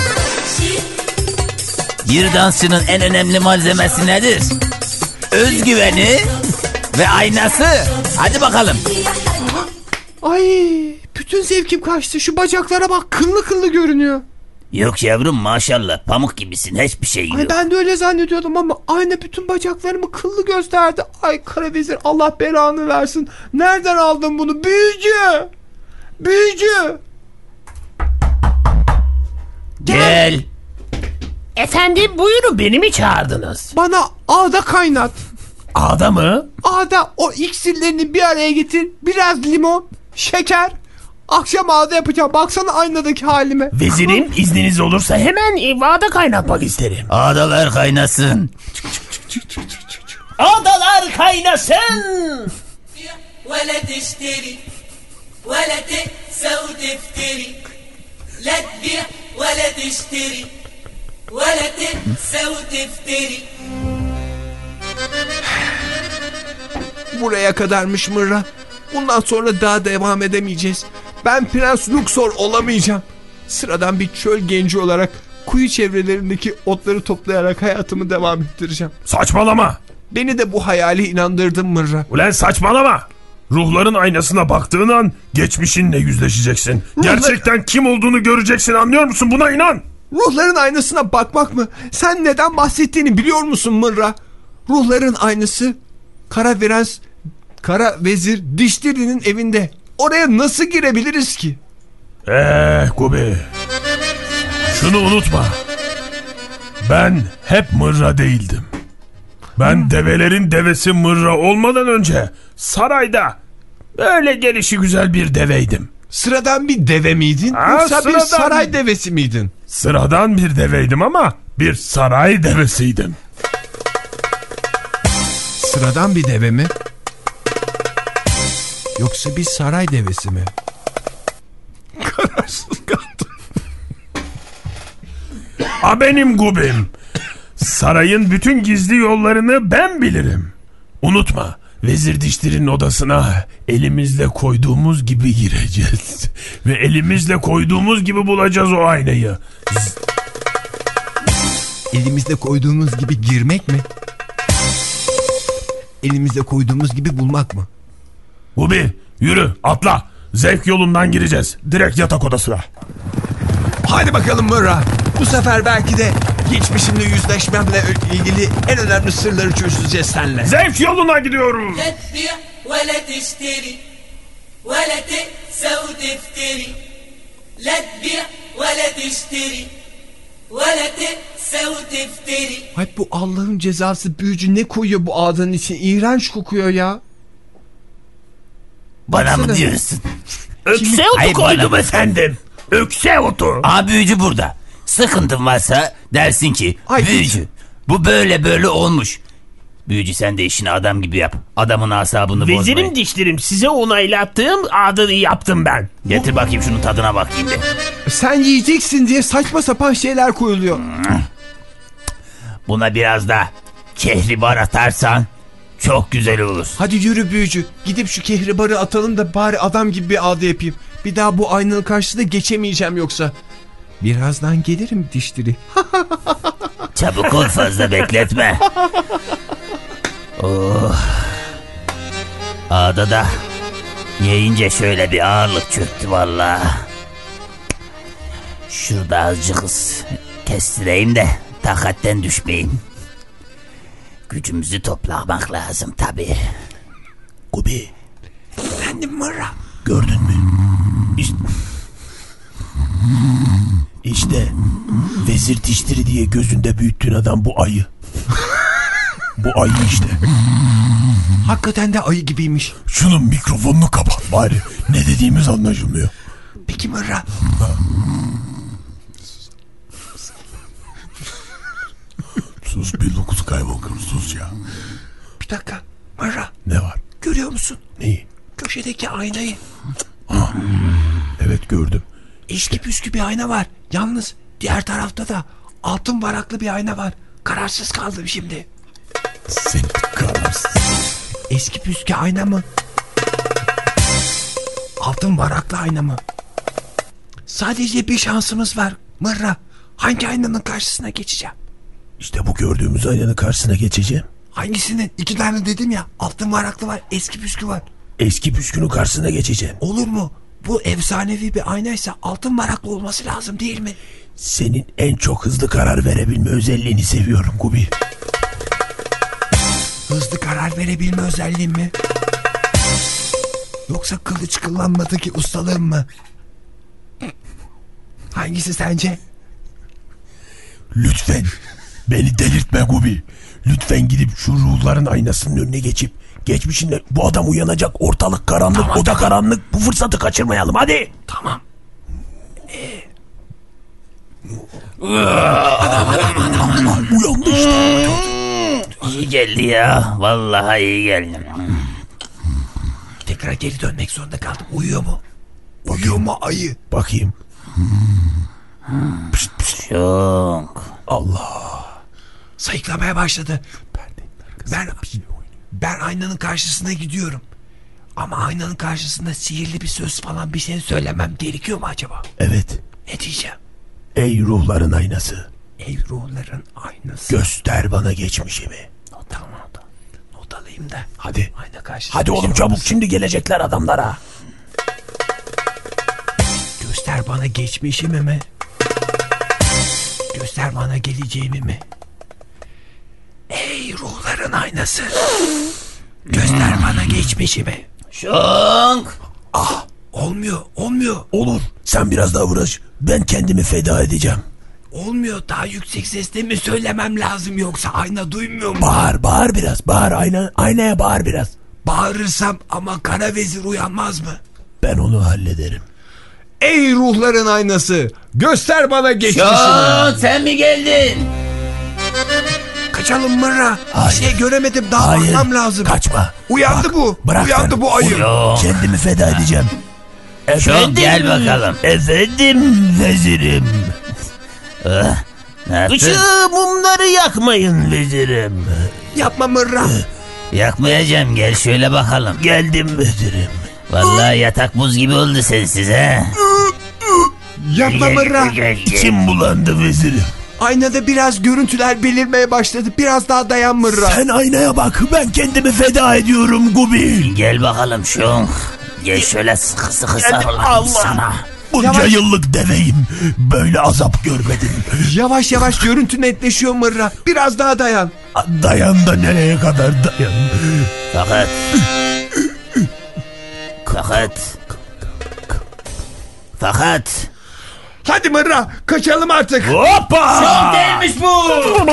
Bir dansçının en önemli malzemesi nedir? Özgüveni ve aynası. Hadi bakalım. Ay, bütün zevkim kaçtı. Şu bacaklara bak, kıllı kıllı görünüyor. Yok yavrum, maşallah pamuk gibisin, hiçbir şey yok. Ay, ben de öyle zannediyordum ama aynı bütün bacaklarımı kıllı gösterdi. Ay kara vezir, Allah belanı versin. Nereden aldın bunu? Büyücü. Büyücü. Gel. Efendim, buyurun, beni mi çağırdınız? Bana ağda kaynat. Ağda mı? Ağda, o iksirlerini bir araya getir. Biraz limon, şeker. Akşam ağda yapacağım. Baksana aynadaki halime. Vezirim, izniniz olursa hemen ağda kaynatmak isterim. Ağdalar kaynasın. Ağdalar kaynasın. ولا تشتري ولا تقسى وتفتري لا تبيع ولا تشتري ولا تقسى وتفتري. Buraya kadarmış Mırra. Bundan sonra daha devam edemeyeceğiz. Ben Prens Luxor olamayacağım. Sıradan bir çöl genci olarak kuyu çevrelerindeki otları toplayarak hayatımı devam ettireceğim. Saçmalama. Beni de bu hayali inandırdın Mırra. Ulan saçmalama. Ruhların aynasına baktığın an geçmişinle yüzleşeceksin. Ruhlar... Gerçekten kim olduğunu göreceksin, anlıyor musun? Buna inan. Ruhların aynasına bakmak mı? Sen neden bahsettiğini biliyor musun Mırra? Ruhların aynası Kara Virens, Kara Vezir Diştiri'nin evinde. Oraya nasıl girebiliriz ki? Eee Kubi. Şunu unutma. Ben hep Mırra değildim. Ben hmm. develerin devesi Mırra olmadan önce sarayda öyle gelişi güzel bir deveydim. Sıradan bir deve miydin? Ha, yoksa sıradan, bir saray devesi miydin? Sıradan bir deveydim ama bir saray devesiydim. Sıradan bir deve mi? Yoksa bir saray devesi mi? Kararsız kaldım. A benim Gubim. Sarayın bütün gizli yollarını ben bilirim. Unutma, Vezir Diştir'in odasına elimizle koyduğumuz gibi gireceğiz. Ve elimizle koyduğumuz gibi bulacağız o aynayı. Z- elimizle koyduğumuz gibi girmek mi? Elimizle koyduğumuz gibi bulmak mı? Gubi, yürü, atla. Zevk yolundan gireceğiz. Direkt yatak odasına. Hadi bakalım Mırra. Bu sefer belki de geçmişimle yüzleşmemle ilgili en önemli sırları çözeceğiz seninle. Zevk yoluna gidiyoruz. Ay bu Allah'ın cezası, büyücü ne koyuyor bu ağdanın için? İğrenç kokuyor ya. Bana baksana. Mı diyorsun? Ökse otu koydum bana efendim. Ökse otu. Aa, büyücü burada. Sıkıntın varsa dersin ki Ay, büyücü hiç. Bu böyle böyle olmuş. Büyücü sen de işini adam gibi yap. Adamın asabını bozmayın. Vezirim Dişlerim, size onaylattığım adını yaptım ben. Getir Bu... bakayım şunun tadına bakayım de. Sen yiyeceksin diye saçma sapan şeyler koyuluyor. Buna biraz da kehribar atarsan çok güzel olur. Hadi yürü büyücü. Gidip şu kehribarı atalım da bari adam gibi bir ağda yapayım. Bir daha bu aynanın karşısında geçemeyeceğim yoksa. Birazdan gelirim Diştiri. Çabuk ol, fazla bekletme. Oh. Ağda da yiyince şöyle bir ağırlık çöktü vallahi. Şurada azıcık kestireyim de takatten düşmeyeyim. Gücümüzü toplamak lazım tabii. Gubi. Efendim Mırra. Gördün mü? İşte, işte Vezir Diştiri diye gözünde büyüttüğün adam bu ayı. Bu ayı işte. Hakikaten de ayı gibiymiş. Şunun mikrofonunu kapat bari. Ne dediğimiz anlaşılmıyor. Peki Mırra. Sus bir dokuz Skywalker, sus ya. Bir dakika Mırra. Ne var? Görüyor musun? Neyi? Köşedeki aynayı. Ha. Evet gördüm. Eski püskü bir ayna var. Yalnız diğer tarafta da altın varaklı bir ayna var. Kararsız kaldım şimdi. Sen kararsız. Eski püskü ayna mı? Altın varaklı ayna mı? Sadece bir şansımız var Mırra. Hangi aynanın karşısına geçeceğim? İşte bu gördüğümüz aynanın karşısına geçeceğim. Hangisinin? İki tane dedim ya. Altın varaklı var, eski püskü var. Eski püskünün karşısına geçeceğim. Olur mu? Bu efsanevi bir aynaysa altın varaklı olması lazım değil mi? Senin en çok hızlı karar verebilme özelliğini seviyorum Gubi. Hızlı karar verebilme özelliğim mi? Yoksa kılıç kullanmadaki ustalığım mı? Hangisi sence? Lütfen beni delirtme Gubi. Lütfen gidip şu ruhların aynasının önüne geçip geçmişinde bu adam uyanacak, ortalık karanlık, tamam, oda tamam. karanlık, bu fırsatı kaçırmayalım hadi. Tamam. Ee... Uyandı işte. İyi geldi ya, vallahi iyi geldi. Tekrar geri dönmek zorunda kaldım. Uyuyor mu? Bakayım. Uyuyor mu ayı? Bakayım. Pişt, pişt. Çok. Allah. Sayıklamaya başladı. Ben ben aynanın karşısına gidiyorum. Ama aynanın karşısında sihirli bir söz falan bir şey söylemem gerekiyor mu acaba? Evet. Ne diyeceğim? Ey ruhların aynası. Ey ruhların aynası. Göster bana geçmişimi. Tamam. alayım da. Hadi. Ayna karşısında. Hadi oğlum şey çabuk olmasın. şimdi gelecekler adamlara. Göster bana geçmişimi mi? Göster bana geleceğimi mi? Ey ruhların aynası. Göster bana geçmişimi. Şunk. Ah Olmuyor, olmuyor. olur. Sen biraz daha uğraş. Ben kendimi feda edeceğim. Olmuyor. Daha yüksek sesle mi söylemem lazım yoksa ayna duymuyor mu? Bağır bağır biraz. Bağır ayna, aynaya bağır biraz. Bağırırsam ama kara vezir uyanmaz mı? Ben onu hallederim. Ey ruhların aynası, göster bana geçmişini. Şunk sen mi geldin? Kaçalım Mırra. Hayır. Bir şey göremedim. Daha Hayır. bakmam lazım. Kaçma. Uyandı Bak, bu. Bırak Uyandı beni. bu ayı. Şunk. Kendimi feda edeceğim. Şunk gel bakalım. Efendim vezirim. Ah, ne yaptın? Işığı mumları yakmayın vezirim. Yapma Mırra. Yakmayacağım gel şöyle bakalım. Geldim vezirim. Vallahi yatak buz gibi oldu sensiz ha. Yapma Mırra. İçim bulandı vezirim. Aynada biraz görüntüler belirmeye başladı. Biraz daha dayan Mırra. Sen aynaya bak, ben kendimi feda ediyorum Gubi. Gel bakalım Şunk. Gel şöyle sıkı sıkı Geldim, sarılayım Allah. sana. Bunca Yavaş. yıllık deveyim. Böyle azap görmedim. Yavaş yavaş görüntü netleşiyor Mırra. Biraz daha dayan. Dayan da nereye kadar dayan? Fakat... Fakat... Fakat... Hadi Mırra kaçalım artık. Hoppa! Şunk değilmiş bu.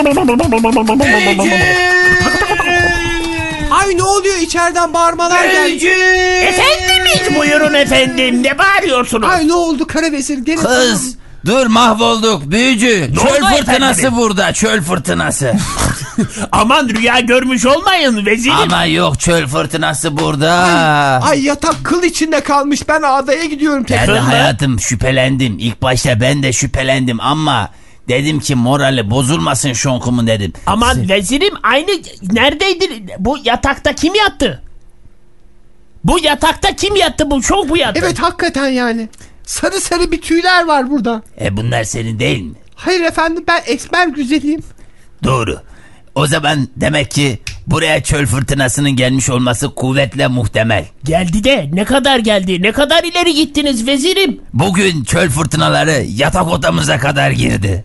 Ay ne oluyor, içeriden bağırmalar geldi. Efendimiz buyurun efendim. Ne bağırıyorsunuz? Ay ne oldu kara vezir gene. Kız dur mahvolduk büyücü. Ne Çöl oldu fırtınası efendim? burada çöl fırtınası. Aman rüya görmüş olmayın vezirim. Ama yok çöl fırtınası burada. Ay yatak kıl içinde kalmış, ben adaya gidiyorum Ben de tekrar. hayatım şüphelendim. İlk başta ben de şüphelendim ama dedim ki morali bozulmasın Şonk'umun dedim. Aman vezirim, aynı neredeydi? Bu yatakta kim yattı? Bu yatakta kim yattı? Bu çok bu yattı. Evet hakikaten yani. Sarı sarı bir tüyler var burada. E bunlar senin değil mi? Hayır efendim, ben esmer güzeliyim. Doğru. O zaman demek ki buraya çöl fırtınasının gelmiş olması kuvvetle muhtemel. Geldi de ne kadar geldi? Ne kadar ileri gittiniz vezirim? Bugün çöl fırtınaları yatak odamıza kadar girdi.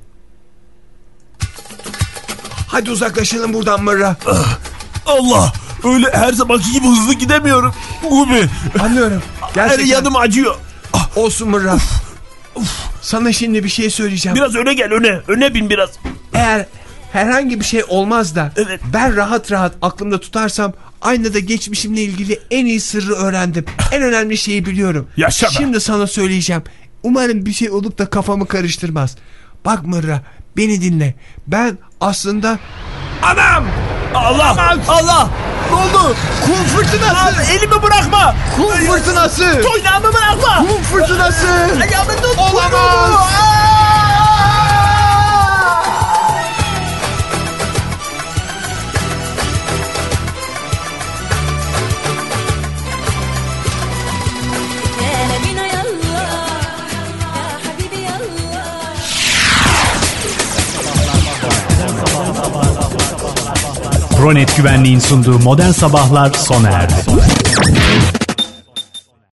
Hadi uzaklaşalım buradan Mırra. Allah! Öyle her zamanki gibi hızlı gidemiyorum. Gubi. Anlıyorum. Her Gerçekten. yanım acıyor. Olsun Mırra. Sana şimdi bir şey söyleyeceğim. Biraz öne gel, öne. Öne bin biraz. Eğer herhangi bir şey olmaz da Evet. ben rahat rahat aklımda tutarsam aynada geçmişimle ilgili en iyi sırrı öğrendim. En önemli şeyi biliyorum. Yaşa be. Şimdi sana söyleyeceğim. Umarım bir şey olup da kafamı karıştırmaz. Bak Mırra, beni dinle. Ben aslında... Anam! Allah! Allah! Ne oldu? Kum fırtınası! Lan elimi bırakma! Kum fırtınası! Toynağımı bırakma! Kum fırtınası! Ayağımı tut! Olamaz! Pronet Güvenliğin sunduğu Modern Sabahlar sona erdi.